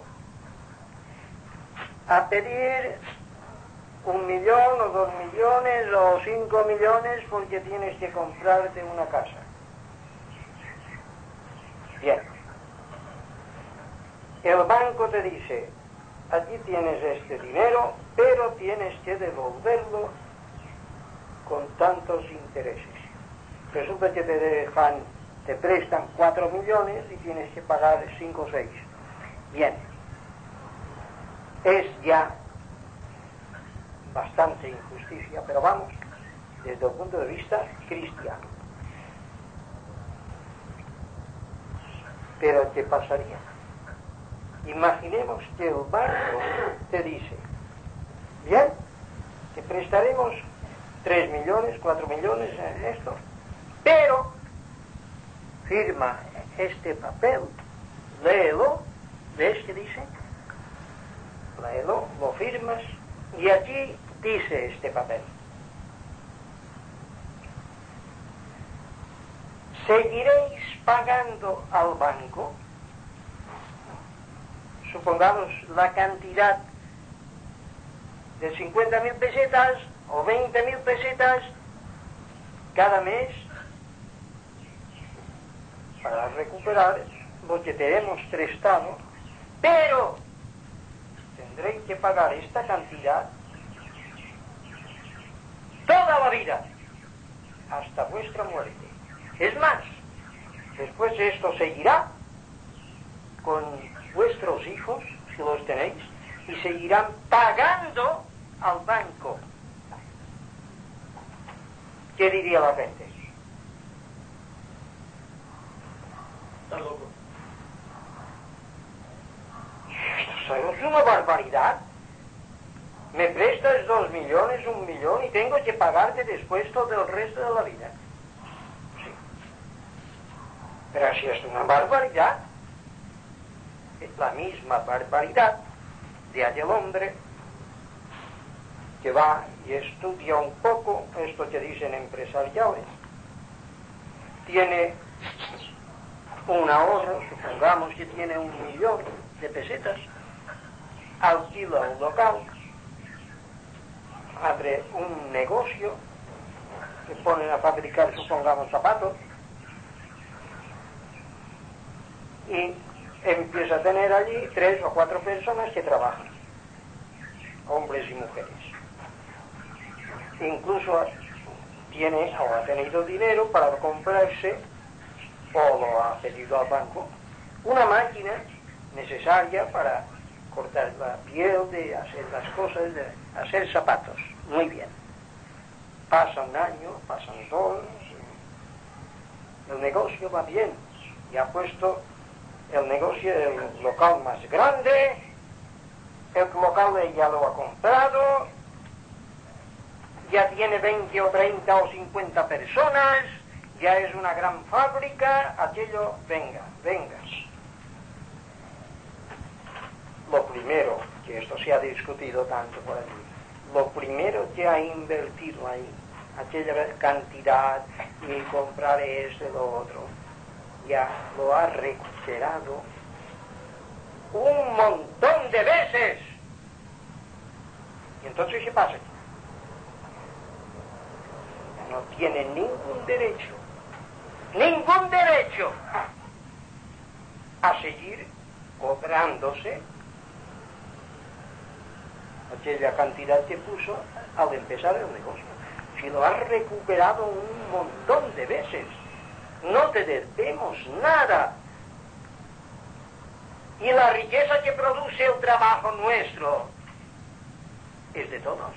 S1: a pedir un millón o dos millones o cinco millones porque tienes que comprarte una casa. Bien. El banco te dice, aquí tienes este dinero, pero tienes que devolverlo con tantos intereses. Resulta que te dejan, te prestan cuatro millones y tienes que pagar cinco o seis. Bien. Es ya bastante injusticia, pero vamos, desde el punto de vista cristiano. Pero ¿qué pasaría? Imaginemos que el banco te dice, bien, te prestaremos tres millones, cuatro millones en esto, pero firma este papel, léelo, ¿ves qué dice? Léelo, lo firmas, y aquí dice este papel: seguiréis pagando al banco, supongamos la cantidad de cincuenta mil pesetas o veinte mil pesetas cada mes para recuperar lo que te hemos prestado, pero tendréis que pagar esta cantidad toda la vida hasta vuestra muerte. Es más, después esto seguirá con vuestros hijos, si los tenéis, y seguirán pagando al banco. ¿Qué diría la gente?
S6: Está loco.
S1: Esto es una barbaridad. Me prestas dos millones, un millón, y tengo que pagarte después todo el resto de la vida. Sí. Pero si es una barbaridad, es la misma barbaridad de aquel hombre que va y estudia un poco esto que dicen empresariales. Tiene un ahorro, supongamos que tiene un millón de pesetas, alquila un local, abre un negocio, que ponen a fabricar, supongamos, zapatos, y empieza a tener allí tres o cuatro personas que trabajan, hombres y mujeres. Incluso tiene o ha tenido dinero para comprarse, o lo ha pedido al banco, una máquina necesaria para cortar la piel, de hacer las cosas, de hacer zapatos. Muy bien. Pasa un año, pasan dos, el negocio va bien, y ha puesto el negocio, el local más grande, el local ya lo ha comprado, ya tiene veinte o treinta o cincuenta personas, ya es una gran fábrica, aquello, venga, venga. Lo primero, que esto se ha discutido tanto por aquí, lo primero que ha invertido ahí, aquella cantidad y comprar esto y lo otro, ya lo ha recuperado un montón de veces. Y entonces, ¿qué pasa? No tiene ningún derecho, ningún derecho a seguir cobrándose aquella cantidad que puso al empezar el negocio. Si lo ha recuperado un montón de veces,
S8: no te debemos nada. Y la riqueza que produce el trabajo nuestro es de todos.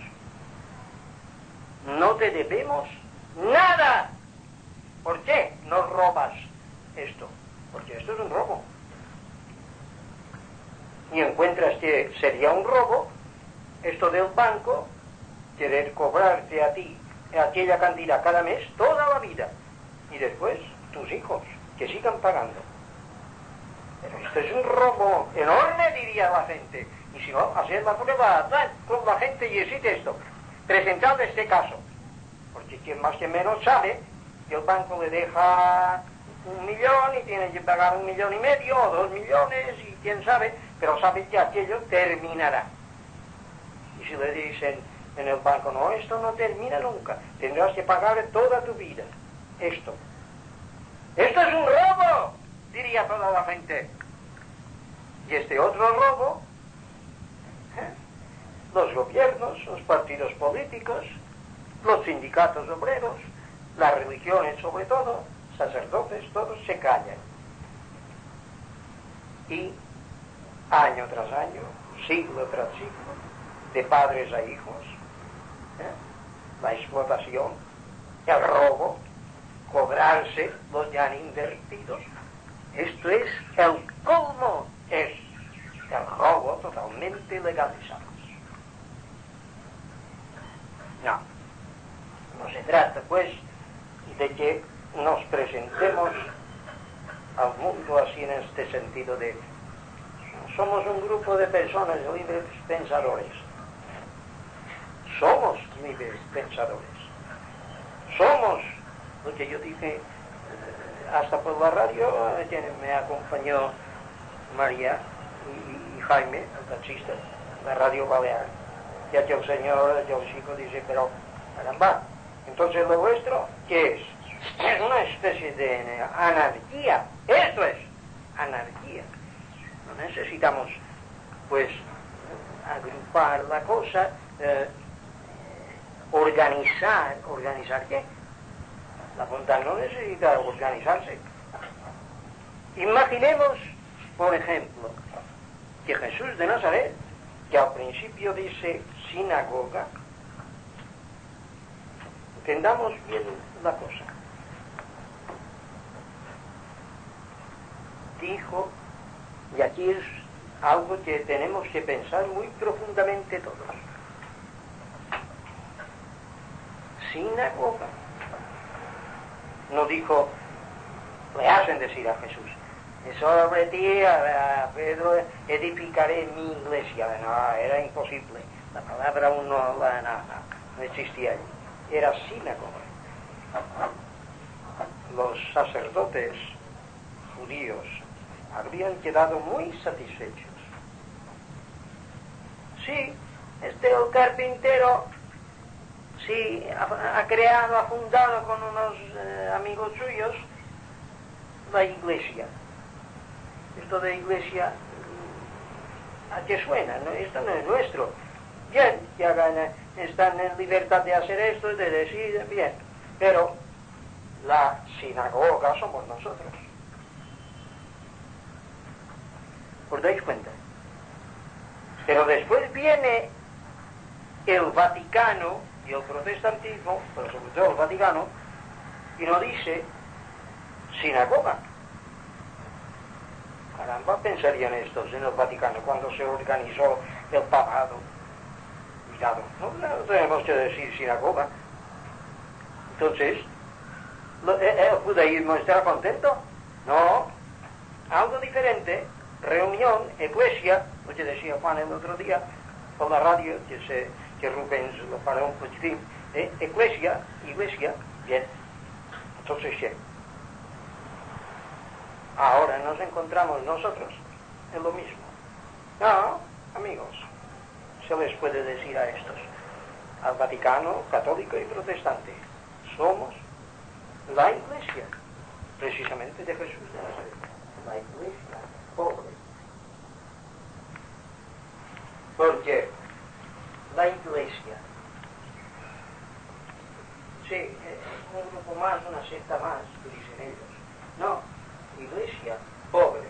S8: No te debemos nada. ¿Por qué no robas esto? Porque esto es un robo. Y encuentras que sería un robo esto del banco, querer cobrarte a ti aquella cantidad cada mes toda la vida. Y después tus hijos, que sigan pagando. Pero esto es un robo enorme, diría la gente. Y si no, hacer la prueba con la gente y existe esto. Presentad este caso. Porque quien más que menos sabe que el banco le deja un millón y tiene que pagar un millón y medio o dos millones y quién sabe, pero sabe que aquello terminará. Y si le dicen en el banco, no, esto no termina nunca, tendrás que pagar toda tu vida esto. Esto es un robo, diría toda la gente. Y este otro robo, ¿eh? Los gobiernos, los partidos políticos, los sindicatos obreros, las religiones sobre todo, sacerdotes, todos se callan. Y año tras año, siglo tras siglo, de padres a hijos, ¿eh? La explotación, el robo, cobrarse los ya invertidos. Esto es el colmo, es el robo totalmente legalizado. No, no se trata pues de que nos presentemos al mundo así en este sentido de somos un grupo de personas libres pensadores. Somos libres pensadores. Somos lo que yo dije hasta por la radio, quien me acompañó María y, y Jaime, el taxista, la radio balear. Ya que el señor, el chico dice, pero caramba, entonces lo vuestro, ¿qué es? Es una especie de anarquía. Esto es anarquía. No necesitamos, pues, agrupar la cosa, eh, organizar. ¿Organizar qué? La voluntad no necesita organizarse. Imaginemos, por ejemplo, que Jesús de Nazaret, que al principio dice sinagoga, entendamos bien la cosa. Dijo, y aquí es algo que tenemos que pensar muy profundamente todos. Sinagoga. No dijo, le hacen decir a Jesús, sobre ti, a Pedro, edificaré mi iglesia. No, era imposible. La palabra aún no, la, no, no existía allí. Era sinagoga. Los sacerdotes judíos habrían quedado muy satisfechos. Sí, este el carpintero, sí, ha, ha creado, ha fundado con unos eh, amigos suyos la iglesia. Esto de iglesia, ¿a qué suena? ¿No? Esto no es nuestro. Bien, que hagan, están en libertad de hacer esto, de decir, bien, pero la sinagoga somos nosotros. ¿Os dais cuenta? Pero después viene el Vaticano y el protestantismo, pero sobre todo el Vaticano, y nos dice sinagoga. Caramba, pensarían estos en el Vaticano cuando se organizó el papado. Cuidado, no, no tenemos que decir sinagoga. Entonces, ¿el judaísmo estará contento? No, algo diferente. Reunión, eclesia, lo que decía Juan el otro día por la radio, que, se, que Rubens lo paró un poquitín, ¿eh? Eclesia, iglesia, bien. Entonces, ¿qué? Ahora nos encontramos nosotros en lo mismo. No, amigos, se les puede decir a estos, al Vaticano, católico y protestante, somos la iglesia, precisamente de Jesús de Nazaret, la iglesia pobre. Porque la iglesia, sí, un grupo más, una secta más, dicen ellos, iglesia pobre.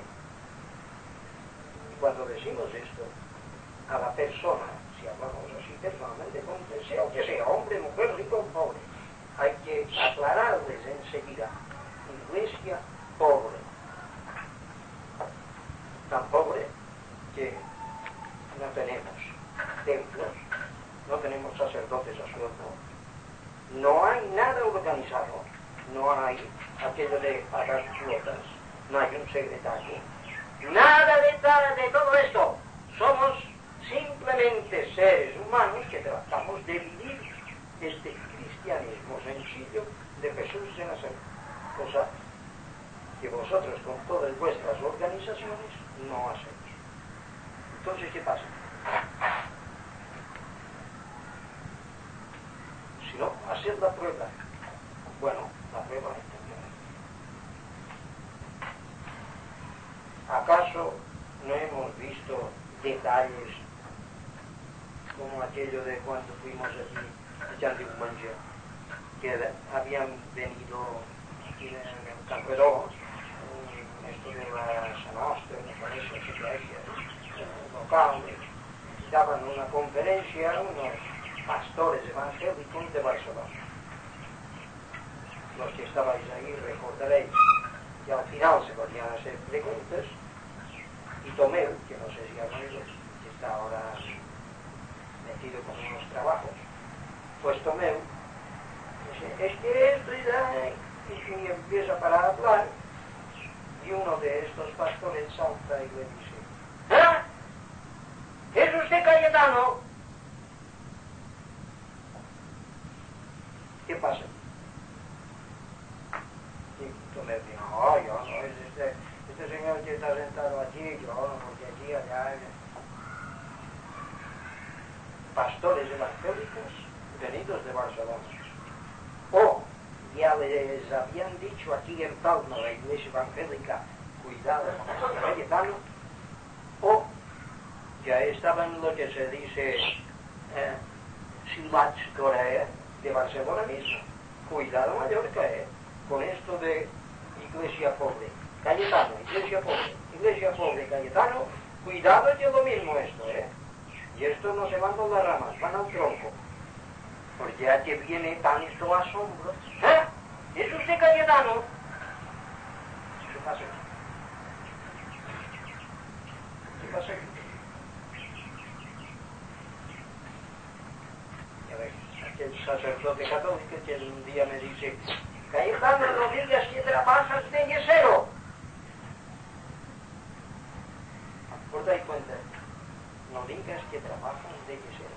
S8: Y cuando decimos esto a la persona, si hablamos así personalmente, sea que sea hombre, mujer, rico o pobre, hay que aclararles enseguida: iglesia pobre, tan pobre que no tenemos templos, no tenemos sacerdotes a sueldo, no hay nada organizado, no hay aquello de pagar cuotas, no hay un secretario, nada de, de todo esto. Somos simplemente seres humanos que tratamos de vivir este cristianismo sencillo de Jesús de Nazaret, cosa que vosotros con todas vuestras organizaciones no hacéis. Entonces, ¿qué pasa? Si no, haced la prueba. Bueno, la prueba es ¿acaso no hemos visto detalles como aquello de cuando fuimos allí a Chandiumanja, que habían venido aquí en el Campedó, esto de la Sanostra, me parece, que iglesia local, daban una conferencia unos pastores evangélicos de Barcelona. Los que estabais ahí recordaréis que al final se podían hacer preguntas, y Tomeu, que no sé si ha oído, que está ahora metido con unos trabajos, pues Tomeu dice: es que esto y da, y empieza para hablar, y uno de estos pastores salta y le dice: ¿ah? ¿Es usted Cayetano? ¿Qué pasa? Y Tomeu dice: no, yo no, es este, este señor que está sentado aquí, yo no, porque aquí, allá, pastores evangélicos venidos de Barcelona. O ya les habían dicho aquí en Palma, la iglesia evangélica, cuidado con este Cayetano, o ya estaban lo que se dice eh, Silats Corea de Barcelona mismo. Cuidado Mallorca, eh, con esto de iglesia pobre, Cayetano, iglesia pobre, iglesia pobre, Cayetano, cuidado que es lo mismo esto, eh. Y esto no se van con las ramas, van al tronco. Porque ya que viene tanto asombro. ¿Eh? ¿Es usted Cayetano? ¿Qué pasa? ¿Qué pasa? Ya ves, aquel sacerdote católico que un día me dice: Cayetano, no digas que trabajas de yesero. ¿Os dais cuenta? No digas que trabajas de yesero.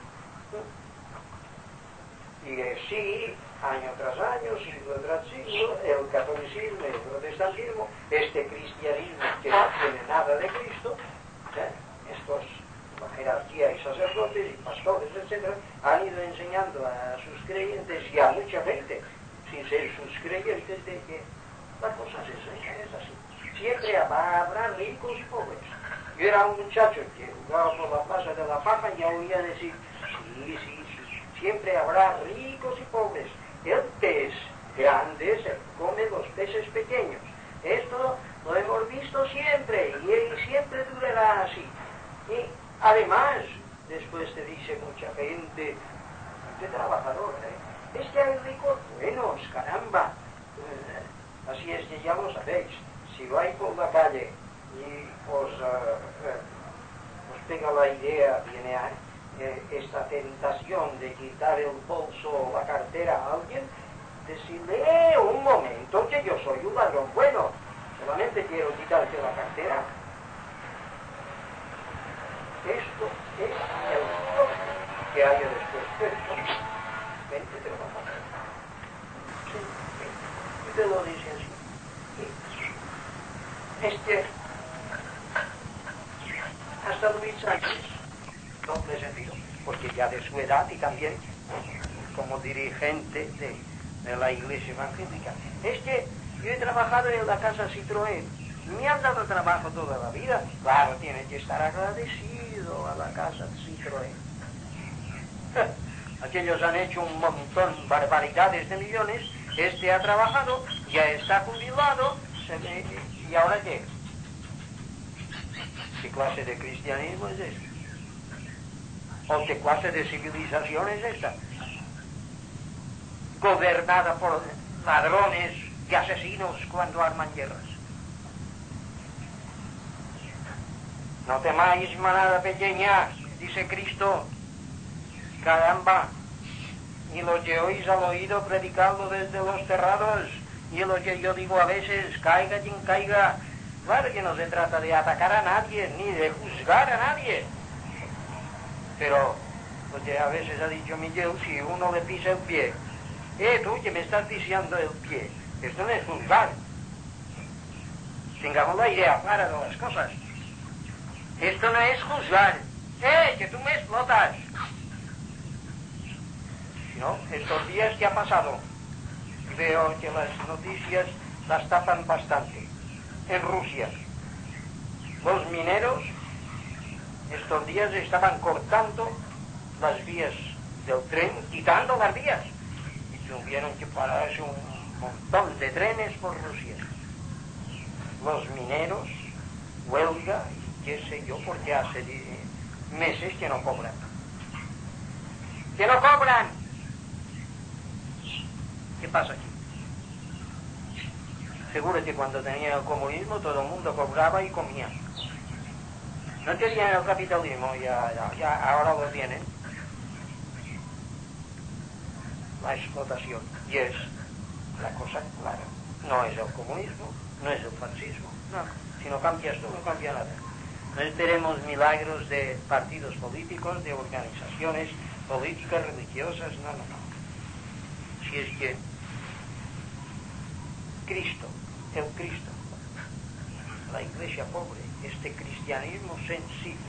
S8: Y eh, sí, año tras año, siglo tras siglo, el catolicismo, el protestantismo, este cristianismo que no tiene nada de Cristo, ¿eh? Estos, la jerarquía y sacerdotes y pastores, etcétera, han ido enseñando a sus creyentes y a mucha gente, sin ser sus creyentes, de que la cosa es, es así. Siempre habrá ricos y pobres. Yo era un muchacho que jugaba por la plaza de la Paja y ya oía decir: sí, sí, sí, siempre habrá ricos y pobres. El pez grande se come los peces pequeños. Esto lo hemos visto siempre y siempre durará así. Y además, después te dice mucha gente, de trabajador, ¿eh? Es que hay ricos buenos, caramba. Eh, así es que ya lo sabéis. Si vais por la calle y os, uh, uh, os pega la idea, viene a, eh, esta tentación de quitar el bolso o la cartera a alguien, decirle: eh, un momento, que yo soy un ladrón bueno, solamente quiero quitarte la cartera. Esto es el toque que haya después. Esto, vente, te lo vas a hacer. Sí, sí. Y te lo dice así. Este, hasta Luis Sánchez, doble sentido, porque ya de su edad y también como dirigente de, de la iglesia evangélica. Es que yo he trabajado en la casa Citroën, me han dado trabajo toda la vida, claro, tiene que estar agradecido a la casa Citroën. Aquellos han hecho un montón, barbaridades de millones, este ha trabajado, ya está jubilado, se me... ¿y ahora qué? ¿Qué clase de cristianismo es este? ¿O qué clase de civilización es esta? Gobernada por ladrones y asesinos cuando arman guerras. No temáis manada pequeña, dice Cristo. Caramba, y lo que oís al oído predicarlo desde los terrados, y lo que yo digo a veces, caiga quien caiga. Claro que no se trata de atacar a nadie, ni de juzgar a nadie. Pero, lo que a veces ha dicho Miguel, si uno le pisa el pie, eh, tú que me estás pisando el pie, esto no es juzgar. Tengamos la idea clara de las cosas. Esto no es juzgar. ¡Eh, que tú me explotas! ¿No? Estos días que ha pasado, veo que las noticias las tapan bastante. En Rusia, los mineros estos días estaban cortando las vías del tren, quitando las vías, y tuvieron que pararse un montón de trenes por Rusia. Los mineros, huelga, qué sé yo, porque hace meses que no cobran. ¡Que no cobran! ¿Qué pasa aquí? Seguro que cuando tenía el comunismo todo el mundo cobraba y comía. No tenían el capitalismo, ya, ya, ya ahora lo tienen. La explotación. Y es la cosa clara. No es el comunismo, no es el fascismo, no. Si no cambias todo, no cambia nada. No esperemos milagros de partidos políticos, de organizaciones políticas, religiosas, no, no, no. Si es que Cristo, el Cristo, la iglesia pobre, este cristianismo sencillo.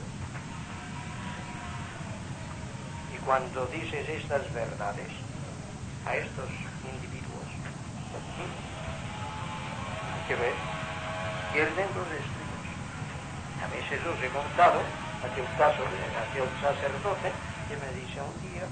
S8: Y cuando dices estas verdades a estos individuos, hay que ver, pierden los estribos. A veces os he contado aquel caso de aquel sacerdote que me dice un día,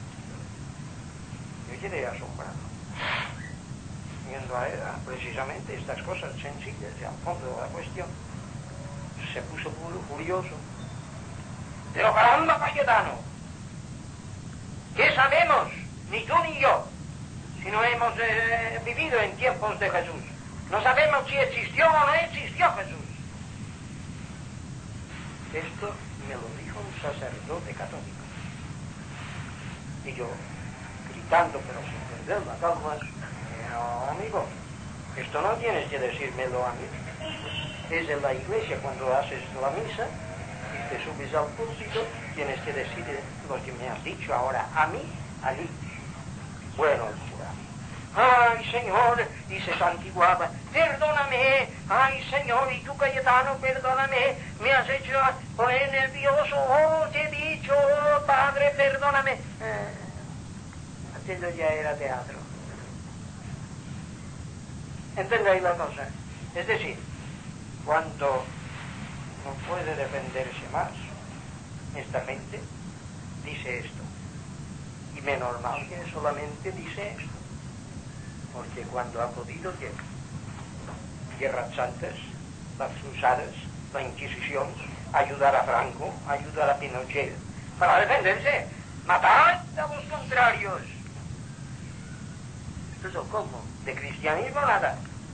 S8: yo quedé asombrado viendo a, a precisamente estas cosas sencillas y al fondo de la cuestión. Se puso furioso. Pero caramba, Cayetano, ¿qué sabemos? Ni tú ni yo, si no hemos eh, vivido en tiempos de Jesús. No sabemos si existió o no existió Jesús. Esto me lo dijo un sacerdote católico. Y yo, gritando pero sin perder la calma, no, amigo, esto no tienes que decírmelo a mí. Es en la iglesia cuando haces la misa y te subes al púlpito, tienes que decir lo que me has dicho ahora a mí, allí. Bueno, el cura, ay Señor, y se santiguaba, perdóname, ay Señor, y tú Cayetano, perdóname, me has hecho poner nervioso, oh, te he dicho, oh, Padre, perdóname. Eh, aquello ya era teatro. ¿Entendéis la cosa? Es decir, cuando no puede defenderse más, esta gente dice esto. Y menos mal que solamente dice esto. Porque cuando ha podido, ¿qué? Guerras santas, las cruzadas, la Inquisición, ayudar a Franco, ayudar a Pinochet, para defenderse, matar a los contrarios. Esto es el colmo. De cristianismo nada.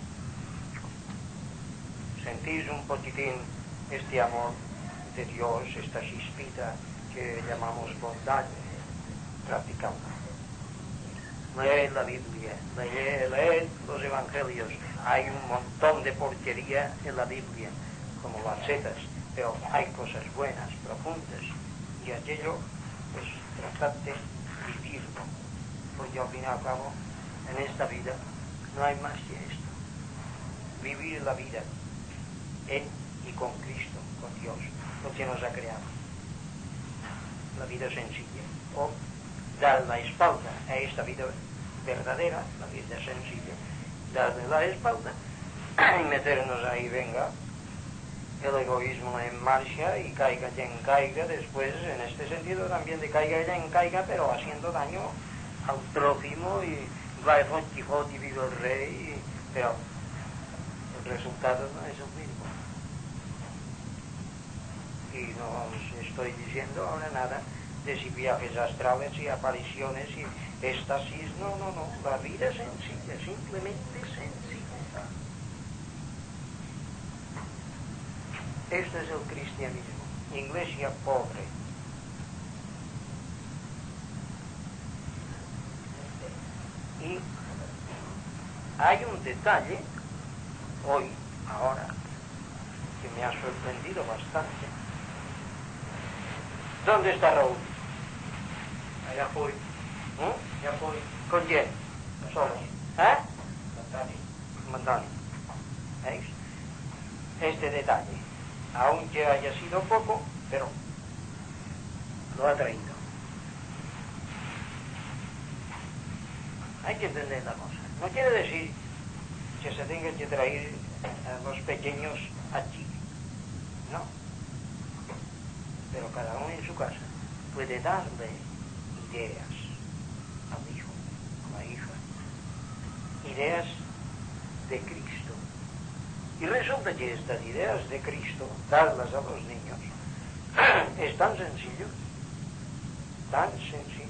S8: Sentís un poquitín este amor de Dios, esta chispita que llamamos bondad, practicamos. Leed la Biblia, leed, leed los evangelios. Hay un montón de porquería en la Biblia, como las setas, pero hay cosas buenas, profundas, y aquello, pues, tratad de vivirlo, porque al fin y al cabo, en esta vida no hay más que esto. Vivir la vida en y con Cristo, con Dios, lo que nos ha creado. La vida sencilla. O dar la espalda a esta vida verdadera, la vida sencilla, darle la espalda y meternos ahí, venga, el egoísmo en marcha y caiga quien caiga, después en este sentido también de caiga quien caiga, pero haciendo daño al prójimo y va el Don Quijote y vive el rey, y, pero el el resultado no es el mismo. Y no os estoy diciendo ahora nada de si viajes astrales y apariciones y éxtasis, no, no, no, la vida es sencilla, simplemente sencilla. Este es el cristianismo, iglesia pobre. Y hay un detalle, hoy, ahora, que me ha sorprendido bastante. ¿Dónde está Raúl?
S7: Allá fui.
S8: ¿Mm?
S7: Ya fui.
S8: ¿Con quién?
S7: Solo.
S8: ¿Eh?
S7: Con Tani.
S8: Con Tani. ¿Veis? Este detalle, aunque haya sido poco, pero lo ha traído. Hay que entender la cosa. No quiere decir que se tenga que traer a los pequeños aquí. No. Pero cada uno en su casa puede darle ideas al hijo, a la hija. Ideas de Cristo. Y resulta que estas ideas de Cristo, darlas a los niños, es tan sencillo, tan sencillo.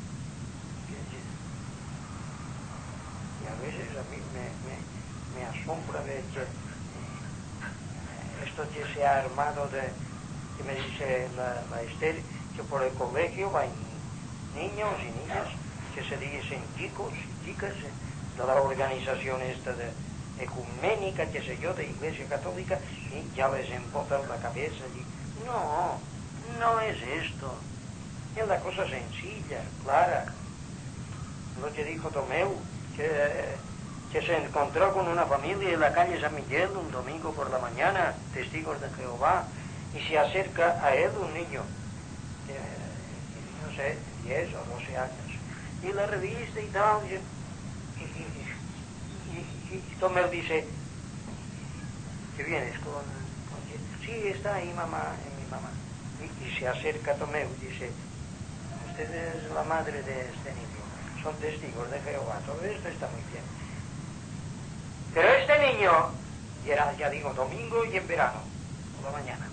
S8: Y a veces a mí me, me, me asombra ver que eh, esto que se ha armado de, que me dice la, la Esther, que por el colegio van niños y niñas que se dicen chicos y chicas de la organización esta de ecuménica, qué sé yo, de Iglesia Católica, y ya les embotan la cabeza y no, no es esto, es la cosa sencilla, clara. Lo que dijo Tomeu, que, que se encontró con una familia en la calle San Miguel un domingo por la mañana, testigos de Jehová, y se acerca a él un niño, eh, no sé, diez o doce años, y la revista y tal, y, y, y, y, y Tomeu dice, ¿qué vienes con, con quién? Sí, está ahí mamá, en mi mamá. Y, y se acerca a Tomeu y dice, usted es la madre de este niño, son testigos de Jehová, todo esto está muy bien. Pero este niño, y era, ya digo, domingo y en verano, por la mañana,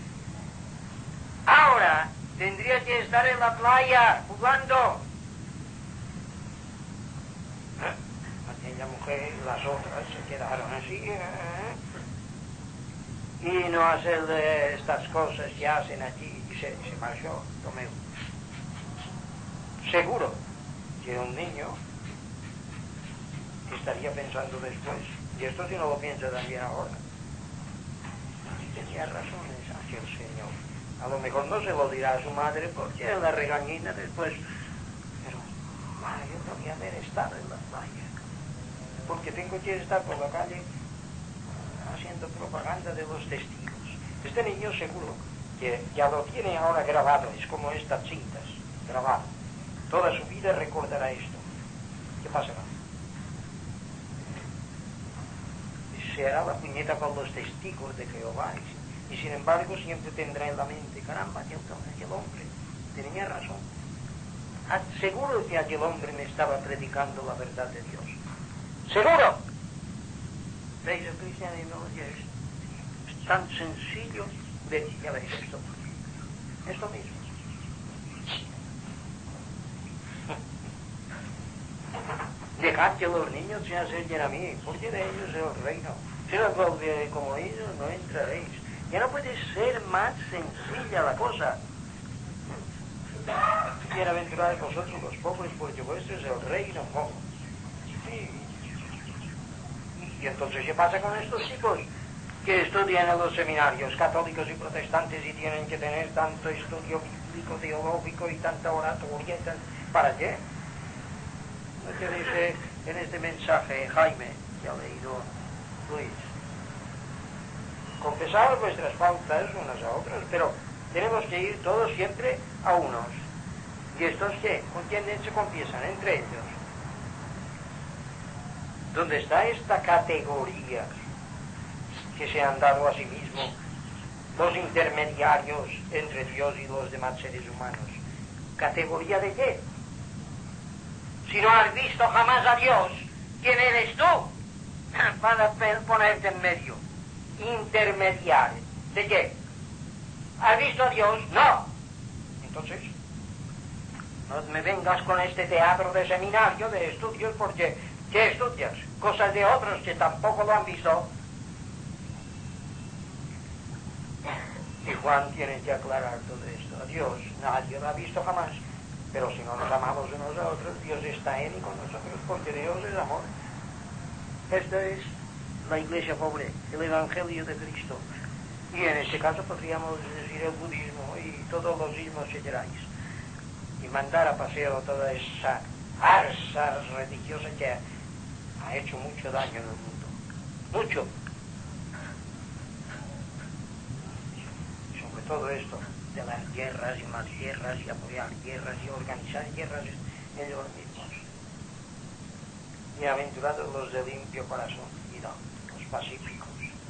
S8: ahora tendría que estar en la playa jugando. Aquella mujer y las otras se quedaron así, ¿eh? Y no hacer de estas cosas que hacen aquí, y se, se marchó Tomeu. Seguro que un niño estaría pensando después, y esto si no lo piensa también ahora, tenía razones hacia el Señor. A lo mejor no se lo dirá a su madre porque es la regañina después, pero ah, yo no voy a haber estado en la playa porque tengo que estar por la calle haciendo propaganda de los testigos. Este niño seguro que ya lo tiene ahora grabado, es como estas cintas, grabado. Toda su vida recordará esto. ¿Qué pasará? Se hará la puñeta con los testigos de Jehová y, y sin embargo siempre tendrá en la mente, caramba, aquel, aquel hombre tenía razón. Ah, seguro que aquel hombre me estaba predicando la verdad de Dios. ¡Seguro! ¿Veis? El cristianismo es, es tan sencillo de, ya veis esto, esto mismo. Dejad que los niños se acerquen a mí, porque de ellos es el reino. Si no volvéis como ellos, no entraréis. Ya no puede ser más sencilla la cosa. Bienaventurados vosotros los pobres, porque vuestro es el reino. Oh. Sí. Y entonces, ¿qué pasa con estos chicos que estudian en los seminarios católicos y protestantes y tienen que tener tanto estudio bíblico, teológico y tanta oratoria? ¿Para qué? Lo que dice en este mensaje Jaime, que ha leído Luis. Confesad vuestras faltas unas a otras, pero tenemos que ir todos siempre a unos. ¿Y estos qué? ¿Con quién se confiesan? Entre ellos. ¿Dónde está esta categoría que se han dado a sí mismos los intermediarios entre Dios y los demás seres humanos? ¿Categoría de qué? Si no has visto jamás a Dios, ¿quién eres tú? para ponerte en medio, intermediar. ¿De qué? ¿Has visto a Dios? No. Entonces, no me vengas con este teatro de seminario, de estudios, porque ¿qué estudias? Cosas de otros que tampoco lo han visto. Y Juan tiene que aclarar todo esto. A Dios nadie lo ha visto jamás. Pero si no nos amamos unos a otros, Dios está en y con nosotros, porque Dios es amor. Esta es la iglesia pobre, el Evangelio de Cristo. Y en este caso podríamos decir el budismo y todos los ismos que queráis. Y mandar a paseo toda esa farsa religiosa que ha hecho mucho daño en el mundo. Mucho. Sobre todo esto de las guerras y más guerras y apoyar guerras y organizar guerras ellos mismos. Bienaventurados los de limpio corazón y no, los pacíficos.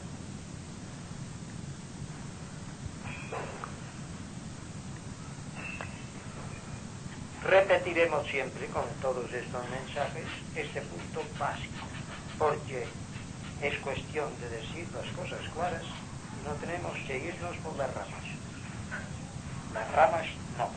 S8: Repetiremos siempre con todos estos mensajes este punto básico, porque es cuestión de decir las cosas claras y no tenemos que irnos por las ramas. Las ramas no.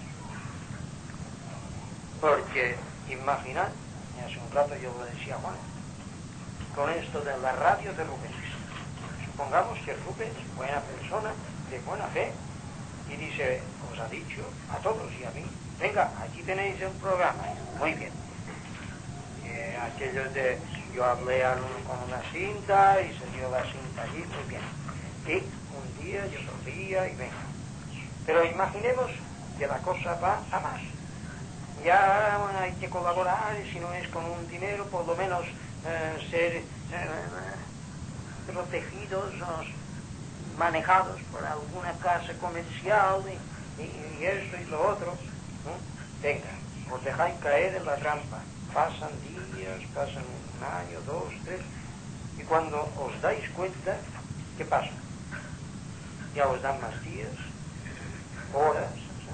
S8: Porque, imaginad, hace un rato yo lo decía a Juan, con esto de la radio de Rubens. Supongamos que Rubens es buena persona, de buena fe, y dice, os ha dicho a todos y a mí, venga, aquí tenéis el programa, muy bien. Eh, aquellos de, yo hablé a uno con una cinta y se dio la cinta allí, muy bien. Y un día y otro día y venga. Pero imaginemos que la cosa va a más. Ya bueno, hay que colaborar, y si no es con un dinero, por lo menos eh, ser eh, protegidos o manejados por alguna casa comercial y, y, y esto y lo otro. ¿Eh? Venga, os dejáis caer en la trampa. Pasan días, pasan un año, dos, tres, y cuando os dais cuenta, ¿qué pasa? Ya os dan más días, horas,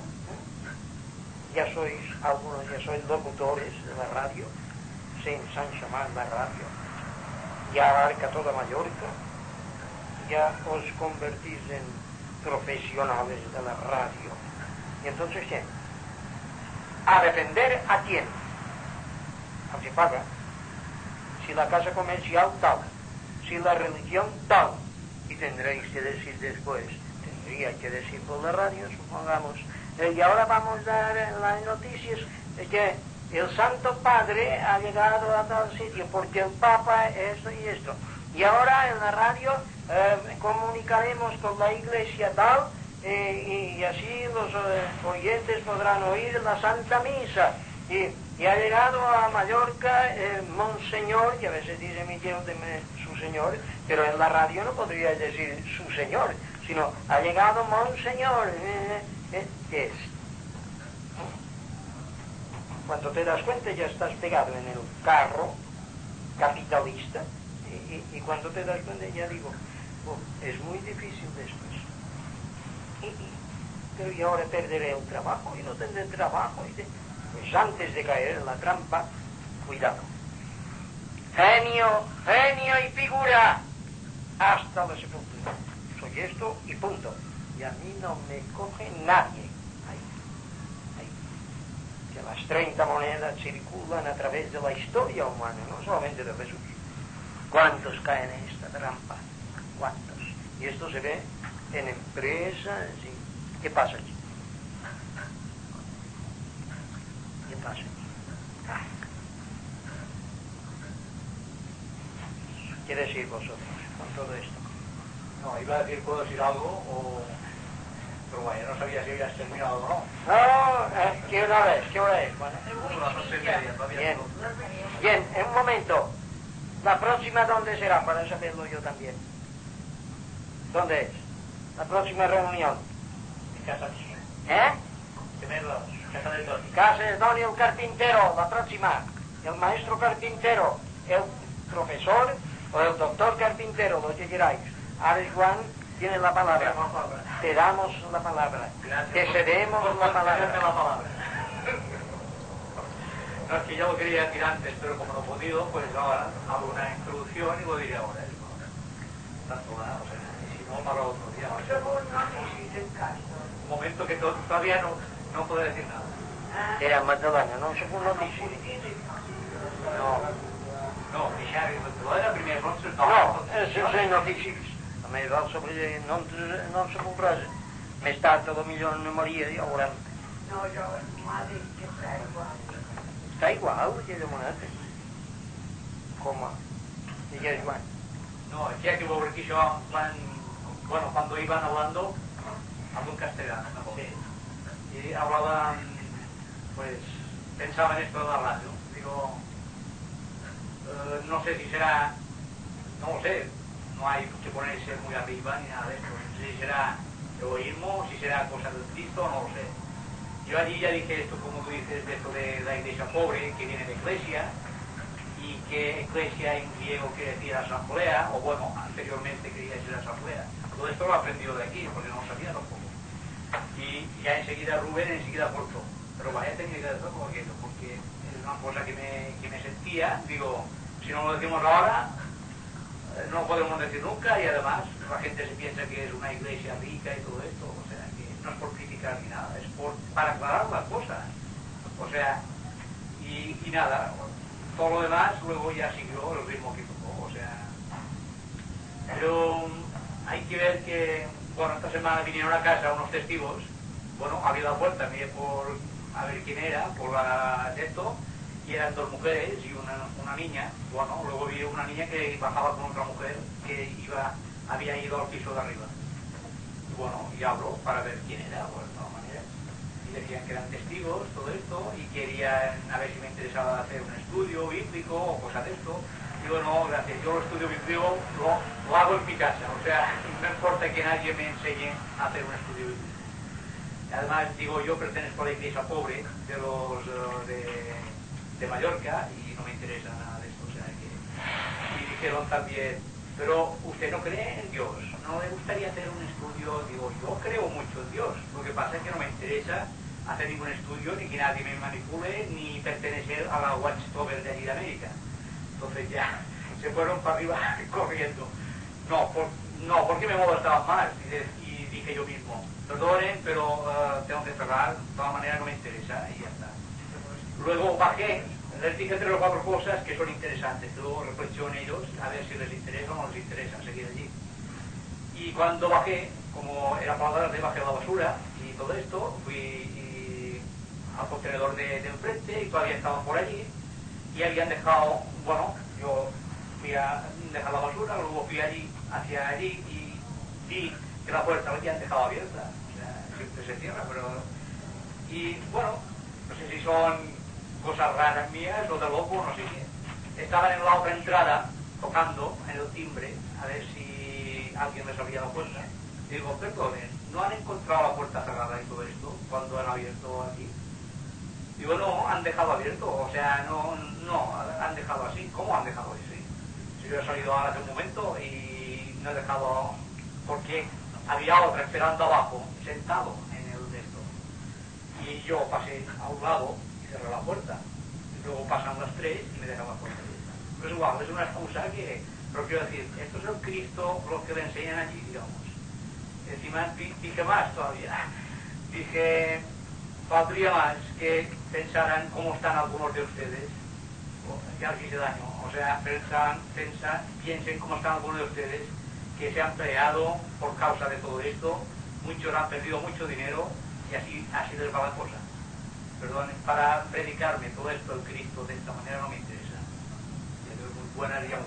S8: ya sois, algunos ya sois locutores de la radio, se ensancha más la radio, ya abarca toda Mallorca, ya os convertís en profesionales de la radio. Y entonces, ¿quién? ¿A defender a quién? ¿A qué paga? Si la casa comercial tal, si la religión tal, y tendréis que decir después, tendría que decir por la radio, supongamos, eh, y ahora vamos a dar eh, las noticias de que el Santo Padre ha llegado a tal sitio porque el Papa esto y esto, y ahora en la radio eh, comunicaremos con la iglesia tal, eh, y, y así los eh, oyentes podrán oír la Santa Misa, y, y ha llegado a Mallorca eh, Monseñor, que a veces dice mi tío de su señor, pero en la radio no podría decir su señor, sino ha llegado Monseñor. Eh, eh, ¿Qué es? Cuando te das cuenta ya estás pegado en el carro capitalista, y, y, y cuando te das cuenta ya digo, oh, es muy difícil después. Y, y, pero y ahora perderé el trabajo y no tendré trabajo. Y de, pues antes de caer en la trampa, cuidado. Genio, genio y figura, hasta la sepultura. Soy esto y punto. Y a mí no me coge nadie. Ahí, ahí. Que las treinta monedas circulan a través de la historia humana, no solamente de Jesús. ¿Cuántos caen en esta trampa? ¿Cuántos? Y esto se ve en empresas. Y... ¿qué pasa aquí? ¿Qué pasa aquí? Ah. ¿Qué decir vosotros con todo esto?
S6: No, iba a decir, ¿puedo decir algo? O... pero bueno, no sabía si habías terminado o no.
S8: No, eh, ¿qué hora es? ¿Qué hora es? Bueno,
S6: las once y media, todavía.
S8: Bien, bien, en un momento. ¿La próxima dónde será? Para saberlo yo también. ¿Dónde es? La próxima reunión.
S6: En casa.
S8: ¿Eh?
S6: Primero, casa del Tony.
S8: Casa de Tony el carpintero, la próxima. El maestro carpintero, el profesor o el doctor carpintero, lo que queráis. Ahora Juan tiene la palabra. Te damos la palabra. Te cedemos la palabra.
S9: No, es que ya lo quería decir antes, pero como no he podido, pues ahora hago una introducción y lo diré ahora. ¿eh? Tanto va, o sea, y si no, para otro día. Un momento que to todavía no, no puedo decir nada.
S8: Era Magdalena, non se può noticiare.
S9: No, no, diciamo, lo era prima cosa.
S8: No, se sei notizie. A me va sobre non non se può frase. Ma è stato lo migliore memoria di ora.
S10: No, yo, madre, que está igual.
S8: Está igual, que de monete. ¿Cómo? Digues igual.
S9: No, es que hubo aquí yo, bueno, cuando iban hablando, habló en castellano, ¿no? Sí. Y hablaban, pues, pensaban esto de la radio. Digo, eh, no sé si será, no lo sé, no hay que ponerse muy arriba ni nada de esto. No sé si será egoísmo, si será cosa del Cristo, no lo sé. Yo allí ya dije esto, como tú dices, de esto de la iglesia pobre, que viene de iglesia, y que iglesia en griego quiere decir asamblea, o bueno, anteriormente quería decir asamblea. Todo esto lo he aprendido de aquí, porque no lo sabía tampoco. Y ya enseguida Rubén enseguida cortó. Pero vaya técnica de todo porque, porque es una cosa que me, que me sentía, digo, si no lo decimos ahora, no lo podemos decir nunca, y además la gente se piensa que es una iglesia rica y todo esto, o sea, que no es por criticar ni nada, es por, para aclarar las cosas. O sea, y, y nada, todo lo demás luego ya siguió el ritmo que tocó, o sea. Pero hay que ver que, bueno, esta semana vinieron a casa unos testigos, bueno, había dado vuelta, miré por a ver quién era, por la de esto, y eran dos mujeres y una, una niña. Bueno, luego vi una niña que bajaba con otra mujer que iba, había ido al piso de arriba. Y bueno, y hablo para ver quién era, pues de todas maneras. Y decían que eran testigos, todo esto, y querían a ver si me interesaba hacer un estudio bíblico o cosas de esto. Digo, no, gracias, yo el estudio bíblico lo, lo hago en mi casa, o sea, no importa que nadie me enseñe a hacer un estudio bíblico. Además, digo, yo pertenezco a la iglesia pobre de los de, de Mallorca y no me interesa nada de esto, o sea que... Y dijeron también, pero usted no cree en Dios, no le gustaría hacer un estudio. Digo, yo creo mucho en Dios, lo que pasa es que no me interesa hacer ningún estudio, ni que nadie me manipule, ni pertenecer a la Watchtower de allí de América. Entonces ya se fueron para arriba corriendo. No, por, no porque me molestaban más, y, y dije yo mismo, perdonen, pero uh, tengo que cerrar, de todas maneras no me interesa, y ya está. Luego bajé, les dije tres o cuatro cosas que son interesantes, luego reflexioné ellos, a ver si les interesa o no les interesa seguir allí. Y cuando bajé, como era para darle, bajé a la basura y todo esto, fui y, al contenedor de, de enfrente y todavía estaban por allí y habían dejado, bueno, yo fui a dejar la basura, luego fui allí, hacia allí y vi que la puerta la habían dejado abierta, o sea, siempre se cierra, pero... Y bueno, no sé si son cosas raras mías o de loco, no sé qué. Estaban en la otra entrada, tocando en el timbre, a ver si alguien les abría la puerta. Digo, perdonen, ¿no han encontrado la puerta cerrada y todo esto cuando han abierto aquí? Digo, no, han dejado abierto, o sea, no, no, han dejado así. ¿Cómo han dejado así? Si yo he salido hace un momento y no he dejado... Porque había otra esperando abajo, sentado en el de esto. Y yo pasé a un lado y cerré la puerta. Y luego pasan las tres y me dejan la puerta abierta. Pues igual, es una excusa que... Pero quiero decir, esto es el Cristo, lo que le enseñan allí, digamos. Encima dije más todavía. Dije, faltaría más que pensaran cómo están algunos de ustedes. Ya les hice daño. O sea, pensan, pensan, piensen cómo están algunos de ustedes que se han peleado por causa de todo esto. Muchos han perdido mucho dinero y así, así les va la cosa. Perdón, para predicarme todo esto el Cristo de esta manera no me interesa. Es muy buena, digamos,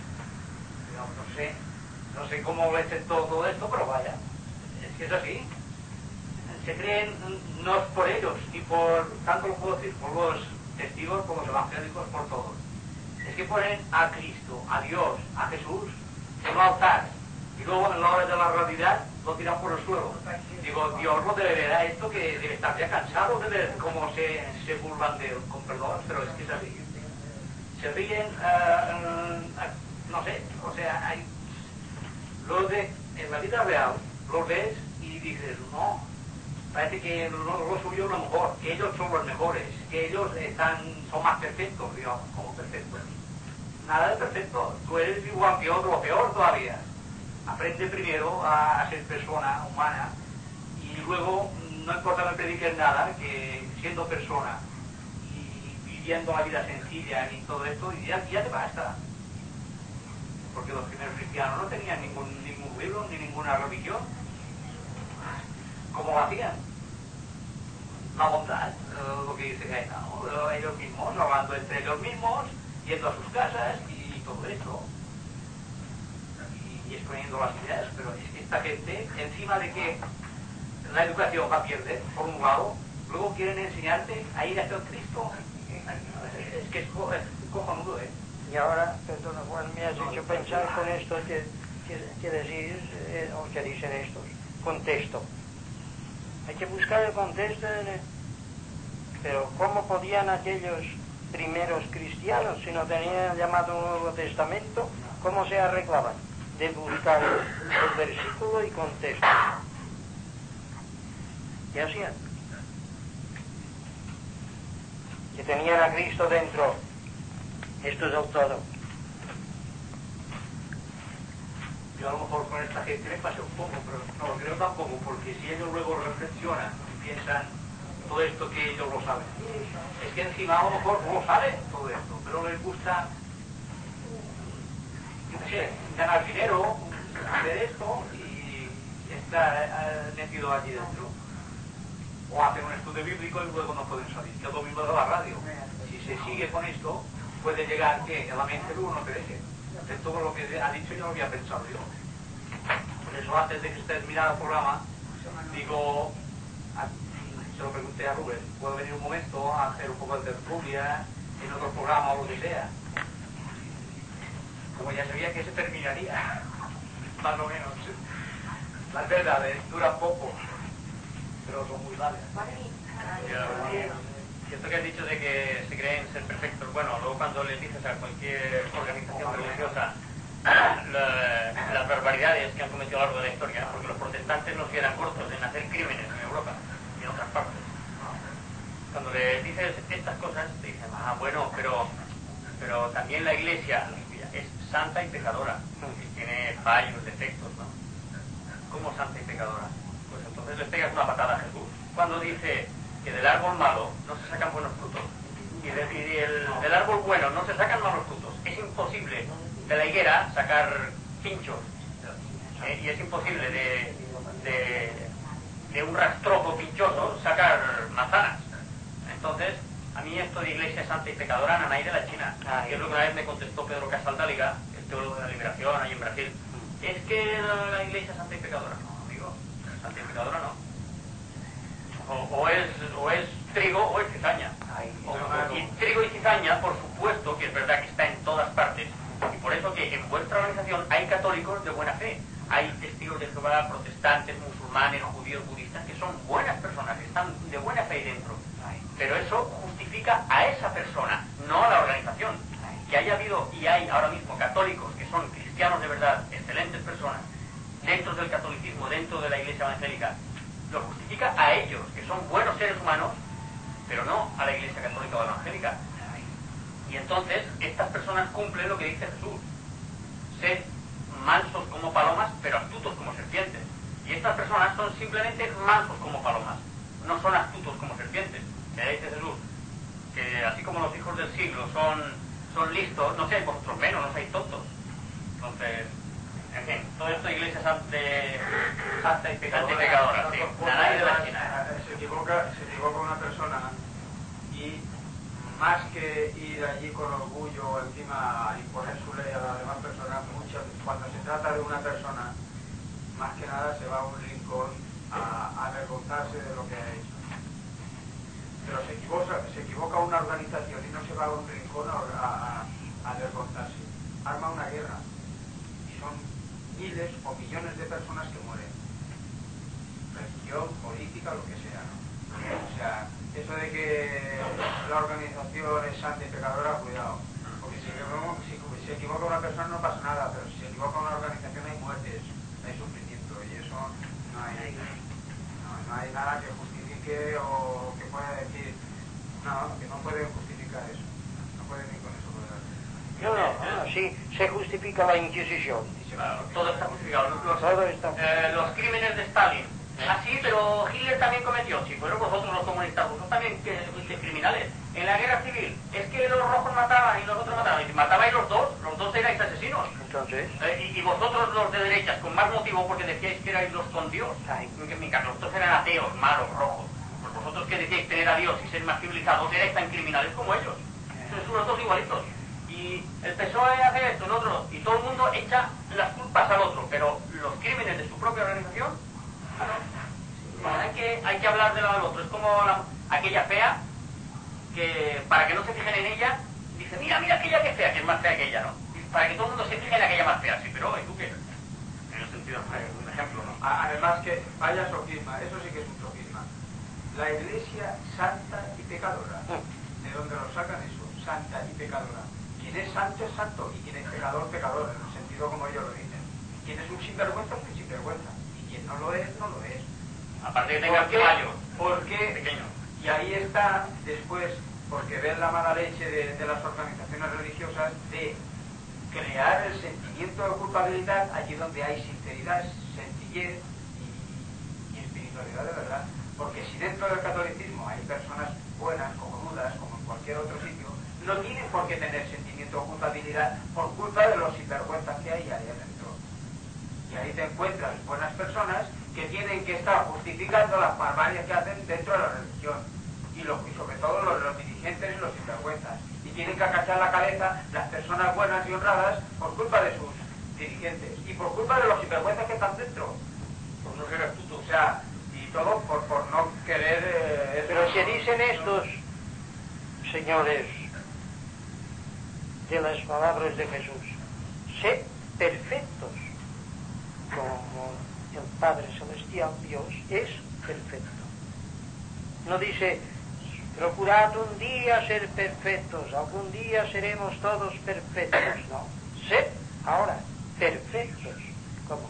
S9: no sé, no sé cómo le sentó todo esto, pero vaya, es que es así. Se creen, no es por ellos, ni por, tanto lo puedo decir, por los testigos, por los evangélicos, por todos. Es que ponen a Cristo, a Dios, a Jesús, en un altar, y luego en la hora de la realidad lo tiran por el suelo. Digo, Dios lo debe ver a esto, que debe estar ya cansado de ver cómo se, se burlan de él, con perdón, pero es que es así. Se ríen, uh, uh, no sé, o sea, hay... Lo de, en la vida real, lo ves y dices, no, parece que lo, lo suyo es lo mejor, que ellos son los mejores, que ellos están, son más perfectos, digamos, como perfectos. Nada de perfecto, tú eres igual que otro o peor todavía. Aprende primero a, a ser persona humana y luego no importa que prediques nada, que siendo persona y viviendo la vida sencilla y todo esto, y ya, ya te basta. Porque los primeros cristianos no tenían ningún, ningún libro ni ninguna religión. ¿Cómo lo hacían? La bondad, lo que dice Gaetano, ellos mismos, hablando entre ellos mismos, yendo a sus casas y todo eso. Y, y exponiendo las ideas, pero es que esta gente, encima de que la educación va a perder, por un lado, luego quieren enseñarte a ir hacia el Cristo. Es que es, es cojonudo, ¿eh?
S8: Y ahora, perdona Juan, me has hecho pensar con esto que, que, que decís, eh, o que dicen estos, contexto. Hay que buscar el contexto, en el... pero ¿cómo podían aquellos primeros cristianos, si no tenían llamado un Nuevo Testamento, cómo se arreglaban? De buscar el versículo y contexto. ¿Qué hacían? Que tenían a Cristo dentro. Esto es el todo.
S9: Yo a lo mejor con esta gente me pasa un poco, pero no lo creo tampoco, porque si ellos luego reflexionan y piensan todo esto que ellos lo saben, es que encima a lo mejor no lo saben todo esto, pero les gusta, yo qué sé, ganar dinero, hacer esto y estar metido allí dentro. O hacen un estudio bíblico y luego no pueden salir, que es lo mismo de la radio. Si se sigue con esto, puede llegar que en la mente luego no te deje. De todo lo que ha dicho yo no lo había pensado yo. Por eso antes de que usted terminara el programa, digo, a, se lo pregunté a Rubén, ¿puedo venir un momento a hacer un poco de tertulia en otro programa o lo que sea? Como ya sabía que se terminaría, más o menos. Las verdades duran poco, pero son muy largas.
S6: Cierto que has dicho de que se creen ser perfectos. Bueno, luego cuando les dices a cualquier organización religiosa la, las barbaridades que han cometido a lo largo de la historia, porque los protestantes no se quedan cortos en hacer crímenes en Europa y en otras partes. Cuando les dices estas cosas, te dicen, ah, bueno, pero, pero también la Iglesia es santa y pecadora, y tiene fallos, defectos, ¿no? ¿Cómo santa y pecadora? Pues entonces les pegas una patada a Jesús. Cuando dice que del árbol malo no se sacan buenos frutos y, de, y el, del árbol bueno no se sacan malos frutos, es imposible de la higuera sacar pinchos, ¿eh? Y es imposible de, de, de un rastrojo pinchoso sacar manzanas. Entonces, a mí esto de Iglesia santa y pecadora, nanay de la China, que es lo que una vez me contestó Pedro Casaldáliga, el teólogo de la liberación ahí en Brasil, es que la, la Iglesia santa y pecadora. No, amigo, santa y pecadora no. O, o, es, o es trigo o es cizaña. O, y trigo y cizaña, por supuesto que es verdad que está en todas partes, y por eso que en vuestra organización hay católicos de buena fe, hay testigos de Jehová, protestantes, musulmanes, judíos, budistas, que son buenas personas, que están de buena fe ahí dentro. Pero eso justifica a esa persona, no a la organización. Que haya habido y hay ahora mismo católicos que son cristianos de verdad, excelentes personas, dentro del catolicismo, dentro de la Iglesia evangélica, lo justifica a ellos, que son buenos seres humanos, pero no a la Iglesia católica o evangélica. Y entonces, estas personas cumplen lo que dice Jesús: sed mansos como palomas, pero astutos como serpientes. Y estas personas son simplemente mansos como palomas, no son astutos como serpientes. Que dice Jesús, que así como los hijos del siglo son, son listos, no seáis vosotros menos, no seáis tontos. Entonces, en fin, todo esto Iglesia de santa y pecadora, sí, nanay de la China.
S5: Se equivoca, se equivoca una persona y más que ir allí con orgullo encima a imponer su ley a las demás personas, muchas, cuando se trata de una persona, más que nada se va a un rincón a, a avergonzarse de lo que ha hecho. Pero se equivoca, se equivoca una organización y no se va a un rincón a, a, a avergonzarse. Arma una guerra y son miles o millones de personas que mueren. Religión, política, lo que sea, ¿no? O sea, eso de que la organización es santa y pecadora, cuidado. Porque si, si se equivoca una persona no pasa nada, pero si se equivoca una organización hay muertes, hay sufrimiento y eso no hay, no, no no hay nada que justifique o que pueda decir, no, que no pueden justificar eso, no pueden ir con eso.
S8: No, no, no, sí, se justifica la Inquisición.
S9: Claro, todo está justificado. Los, los,
S8: todo está
S9: eh, los crímenes de Stalin. Ah, sí, pero Hitler también cometió, sí, pero vosotros los comunistas, vosotros también que fuisteis criminales. En la guerra civil, es que los rojos mataban y los otros mataban, y matabais los dos, los dos erais asesinos.
S8: Entonces,
S9: eh, y, y vosotros los de derechas, con más motivo porque decíais que erais los con Dios. Ay, que mi caso, vosotros eran ateos, malos, rojos. Pues vosotros que decíais tener a Dios y ser más civilizados, erais tan criminales como ellos. Son los dos igualitos. Y el P S O E hace esto, el otro, y todo el mundo echa las culpas al otro, pero los crímenes de su propia organización, no. Bueno, hay que, hay que hablar de lo del otro. Es como la, aquella fea, que para que no se fijen en ella, dice, mira, mira aquella que es fea, que es más fea que ella, ¿no? Y para que todo el mundo se fije en aquella más fea, sí, pero ¿y tú qué? En el sentido, un ejemplo, ¿no?
S5: Además que vaya sofisma, eso sí que es un sofisma. La Iglesia santa y pecadora. ¿De dónde lo sacan eso? Santa y pecadora. Quien es santo es santo y quien es pecador, pecador, en el sentido como ellos lo dicen. Quien es un sinvergüenza es un sinvergüenza y quien no lo es, no lo es.
S9: Aparte que tenga caballo.
S5: Porque,
S9: pequeño.
S5: Y ahí está después, porque ven la mala leche de, de las organizaciones religiosas de crear el sentimiento de culpabilidad allí donde hay sinceridad, sencillez y, y espiritualidad de verdad. Porque si dentro del catolicismo hay personas buenas, cojonudas, como en cualquier otro sitio, no tienen por qué tener sentimiento de culpabilidad por culpa de los sinvergüenzas que hay ahí adentro. Y ahí te encuentras buenas personas que tienen que estar justificando las barbarias que hacen dentro de la religión. Y, lo, y sobre todo los, los dirigentes y los sinvergüenzas. Y tienen que agachar la cabeza las personas buenas y honradas por culpa de sus dirigentes. Y por culpa de los sinvergüenzas que están dentro. Por no ser astutos. O sea, y todo por, por no querer... Eh,
S8: pero se dicen estos señores de las palabras de Jesús, sed perfectos como el Padre Celestial, Dios, es perfecto. No dice, procurad un día ser perfectos, algún día seremos todos perfectos, no. Sed ahora perfectos. ¿Cómo?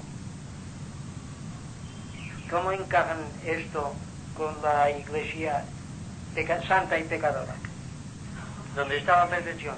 S8: ¿Cómo encajan esto con la Iglesia peca- santa y pecadora? ¿Dónde está la perfección?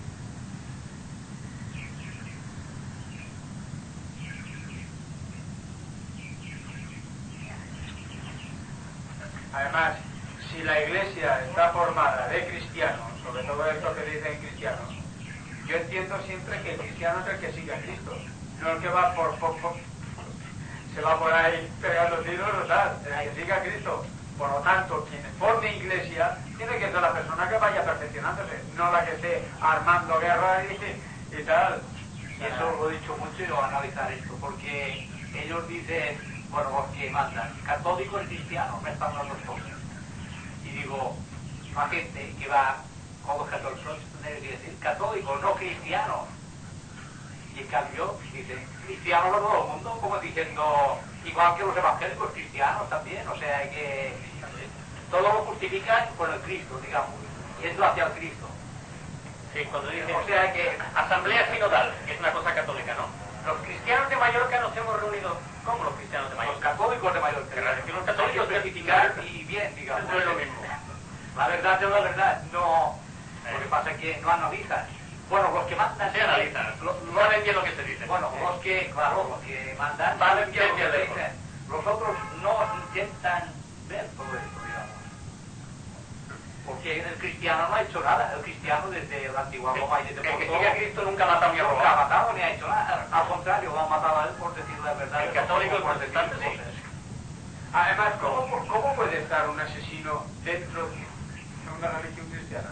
S5: Además, si la Iglesia está formada de cristianos, sobre todo esto que dicen cristianos, yo entiendo siempre que el cristiano es el que sigue a Cristo, no el que va por, por, por se va por ahí pegando tiros o tal, el que sigue a Cristo. Por lo tanto, quien forme iglesia tiene que ser la persona que vaya perfeccionándose, no la que esté armando guerra y, y tal.
S9: Y eso lo he dicho mucho y lo voy a analizar esto, porque ellos dicen, bueno, los que mandan, católicos y cristianos, me están las dos cosas. Y digo, la gente que va con los católicos tiene que decir católicos, no cristianos. Y en cambio, dicen cristianos a todo el mundo, como diciendo, igual que los evangélicos cristianos también, o sea que eh, todo lo justifican por el Cristo, digamos, yendo hacia el Cristo. Sí, cuando dicen, o sea que asamblea sinodal, que es una cosa católica, ¿no? Los cristianos de Mallorca nos hemos reunido, ¿cómo los cristianos de Mallorca? Los católicos de Mallorca. Que los católicos certificar y bien, digamos. No es lo mismo. La verdad es la verdad, no. Lo que pasa es que no analizan. Bueno, los que mandan... Se analizan, no saben bien lo que se dice. Bueno, los que, claro, los que mandan... Saben bien lo que se dicen. Los otros no intentan ver todo esto, digamos. Porque el cristiano no ha hecho nada. El cristiano desde la antigua Roma y desde... El que sigue a Cristo nunca ha matado ni a Nunca ha matado ni ha hecho nada. Al contrario, lo ha matado a él por decir la verdad. El católico y el protestante sí.
S5: Además, ¿cómo, ¿cómo puede estar un asesino dentro de una religión cristiana?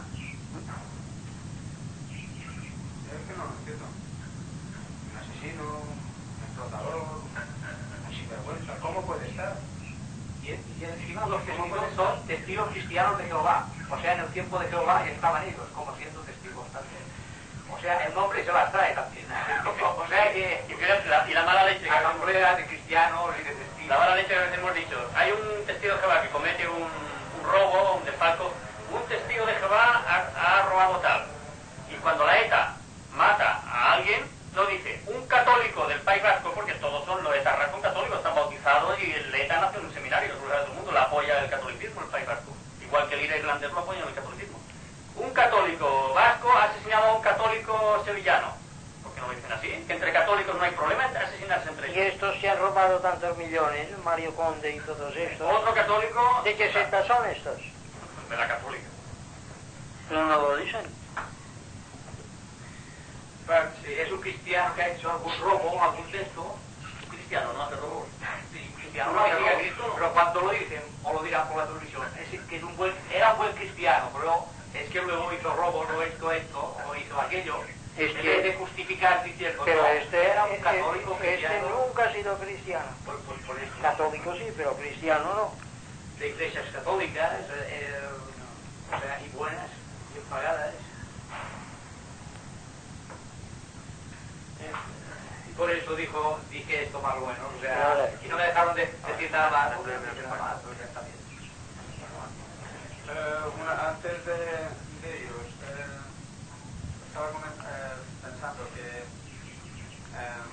S5: Es que no lo entiendo. Un asesino, un explotador, un sinvergüenza, ¿cómo puede estar?
S9: Y, y encima los testigos son testigos cristianos de Jehová. O sea, en el tiempo de Jehová estaban ellos como siendo testigos también. O sea, el nombre se las trae también. O sea que... Y la, y la mala leche... La asamblea de cristianos y de testigos. La mala leche que a veces hemos dicho. Hay un testigo de Jehová que comete un, un robo, un desfalco. Un testigo de Jehová ha, ha robado tal. Y cuando la ETA mata a alguien, no dice un católico del País Vasco, porque todos son los etarras con católicos, están bautizados y el ETA nació en un seminario, el del mundo.
S6: Fernández lo apoyan el catolicismo. Un católico vasco ha asesinado a un católico sevillano. ¿Por qué no lo dicen así? Que entre católicos no hay problema en asesinarse entre ellos.
S8: Y estos se han robado tantos millones, Mario Conde y todos estos.
S6: Otro católico...
S8: ¿De qué secta son estos?
S6: De la católica.
S8: Pero no lo dicen.
S9: Si es un cristiano que ha hecho algún robo, algún texto,
S6: Cristiano no hace robos.
S9: sí, cristiano no diga Cristo, pero cuando lo dicen, o lo dirán por la televisión, es que es un buen, era un buen cristiano, pero es que luego hizo robo, no esto, esto, o hizo aquello,
S8: Es
S9: en
S8: que-
S9: vez de justificar diciendo,
S8: Pero
S9: no,
S8: este,
S9: era un
S8: este-
S9: católico
S8: este
S9: cristiano,
S8: nunca ha sido cristiano.
S9: por, por, por eso,
S8: Católico sí, pero cristiano no.
S9: de iglesias católicas, eh, o sea, y buenas, bien pagadas. Y por eso dijo, dije esto más bueno, o sea, y no me dejaron de decir nada más, no me decir nada más, pero ya está bien.
S5: Eh, una- antes de, de iros, eh, estaba comen- eh, pensando que eh,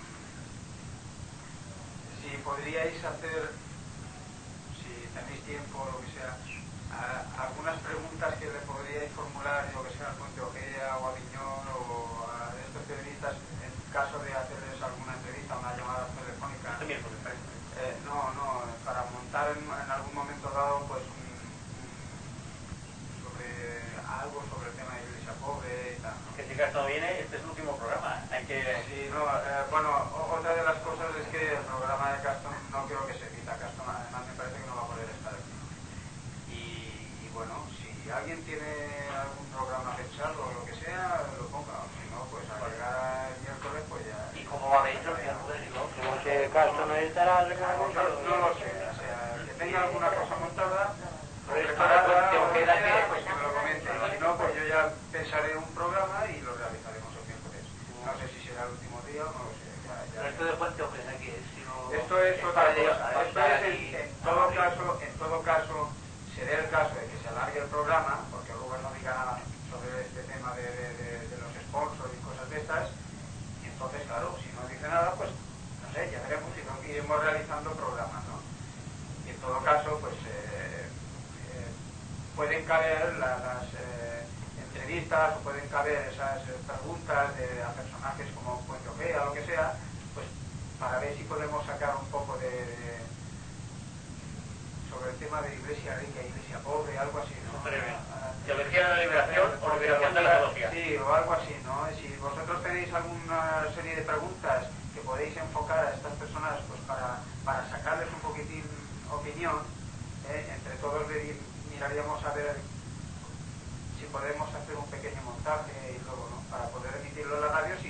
S5: si podríais hacer, si tenéis tiempo o lo que sea, a- algunas preguntas que le podríais formular, yo que sea al Puente Ojea o a Viñón o a estos periodistas, en caso de hacerles alguna entrevista, una llamada telefónica.
S6: Este miércoles, parece.
S5: Eh, no, no, para montar en, en algún momento dado, pues, un, sobre algo sobre el tema de iglesia pobre y tal, ¿no?
S6: Que si Castro viene, este es el último programa. Hay que...
S5: Sí, no, eh, bueno, o- otra de las cosas es que el programa de Castro no creo que se quita. Castro además me parece que no va a poder estar aquí. Y, y bueno, si alguien tiene algún programa pensado o lo que sea, lo ponga. O si no, pues al llegar el miércoles, pues ya...
S9: ¿Y cómo va a venir el miércoles?
S8: Como que Castro no estará...
S5: No, no lo sé, o sea, que tenga alguna cosa montada,
S9: Pero esto
S5: preparada,
S9: tengo
S5: o
S9: que
S5: lo que
S9: dar
S5: sea,
S9: que-
S5: pues que me lo comente. Y si no, pues yo ya pensaré un programa y lo realizaremos el miércoles. No sé si será el último día o no lo sé. Ya, ya
S9: Pero esto de Puente Ojeda, que es? Si no...
S5: Esto es otra cosa. Esto es, en, en todo caso, en todo caso, se dé el caso de que se alargue el programa, porque Rubén no diga nada sobre este tema de, de, de, de los sponsors y cosas de estas, y entonces, claro, si no dice nada, pues, no sé, ya veremos si no iremos realizando programas, ¿no? Y en todo caso, pues, eh, eh, pueden caber la- las eh, entrevistas o pueden caber esas eh, preguntas de, a personajes como Puente Ojea o lo que sea, pues para ver si podemos sacar un poco de, de- sobre el tema de iglesia rica y iglesia pobre, algo así, ¿no? Ah,
S6: Teología de la liberación o liberación de la teología.
S5: Sí, o algo así, ¿no? Si vosotros tenéis alguna serie de preguntas que podéis enfocar a estas personas, pues para, para sacarles un poquitín opinión, ¿eh? Entre todos le- miraríamos a ver si podemos hacer un pequeño montaje y luego, ¿no? Para poder emitirlo en la radio si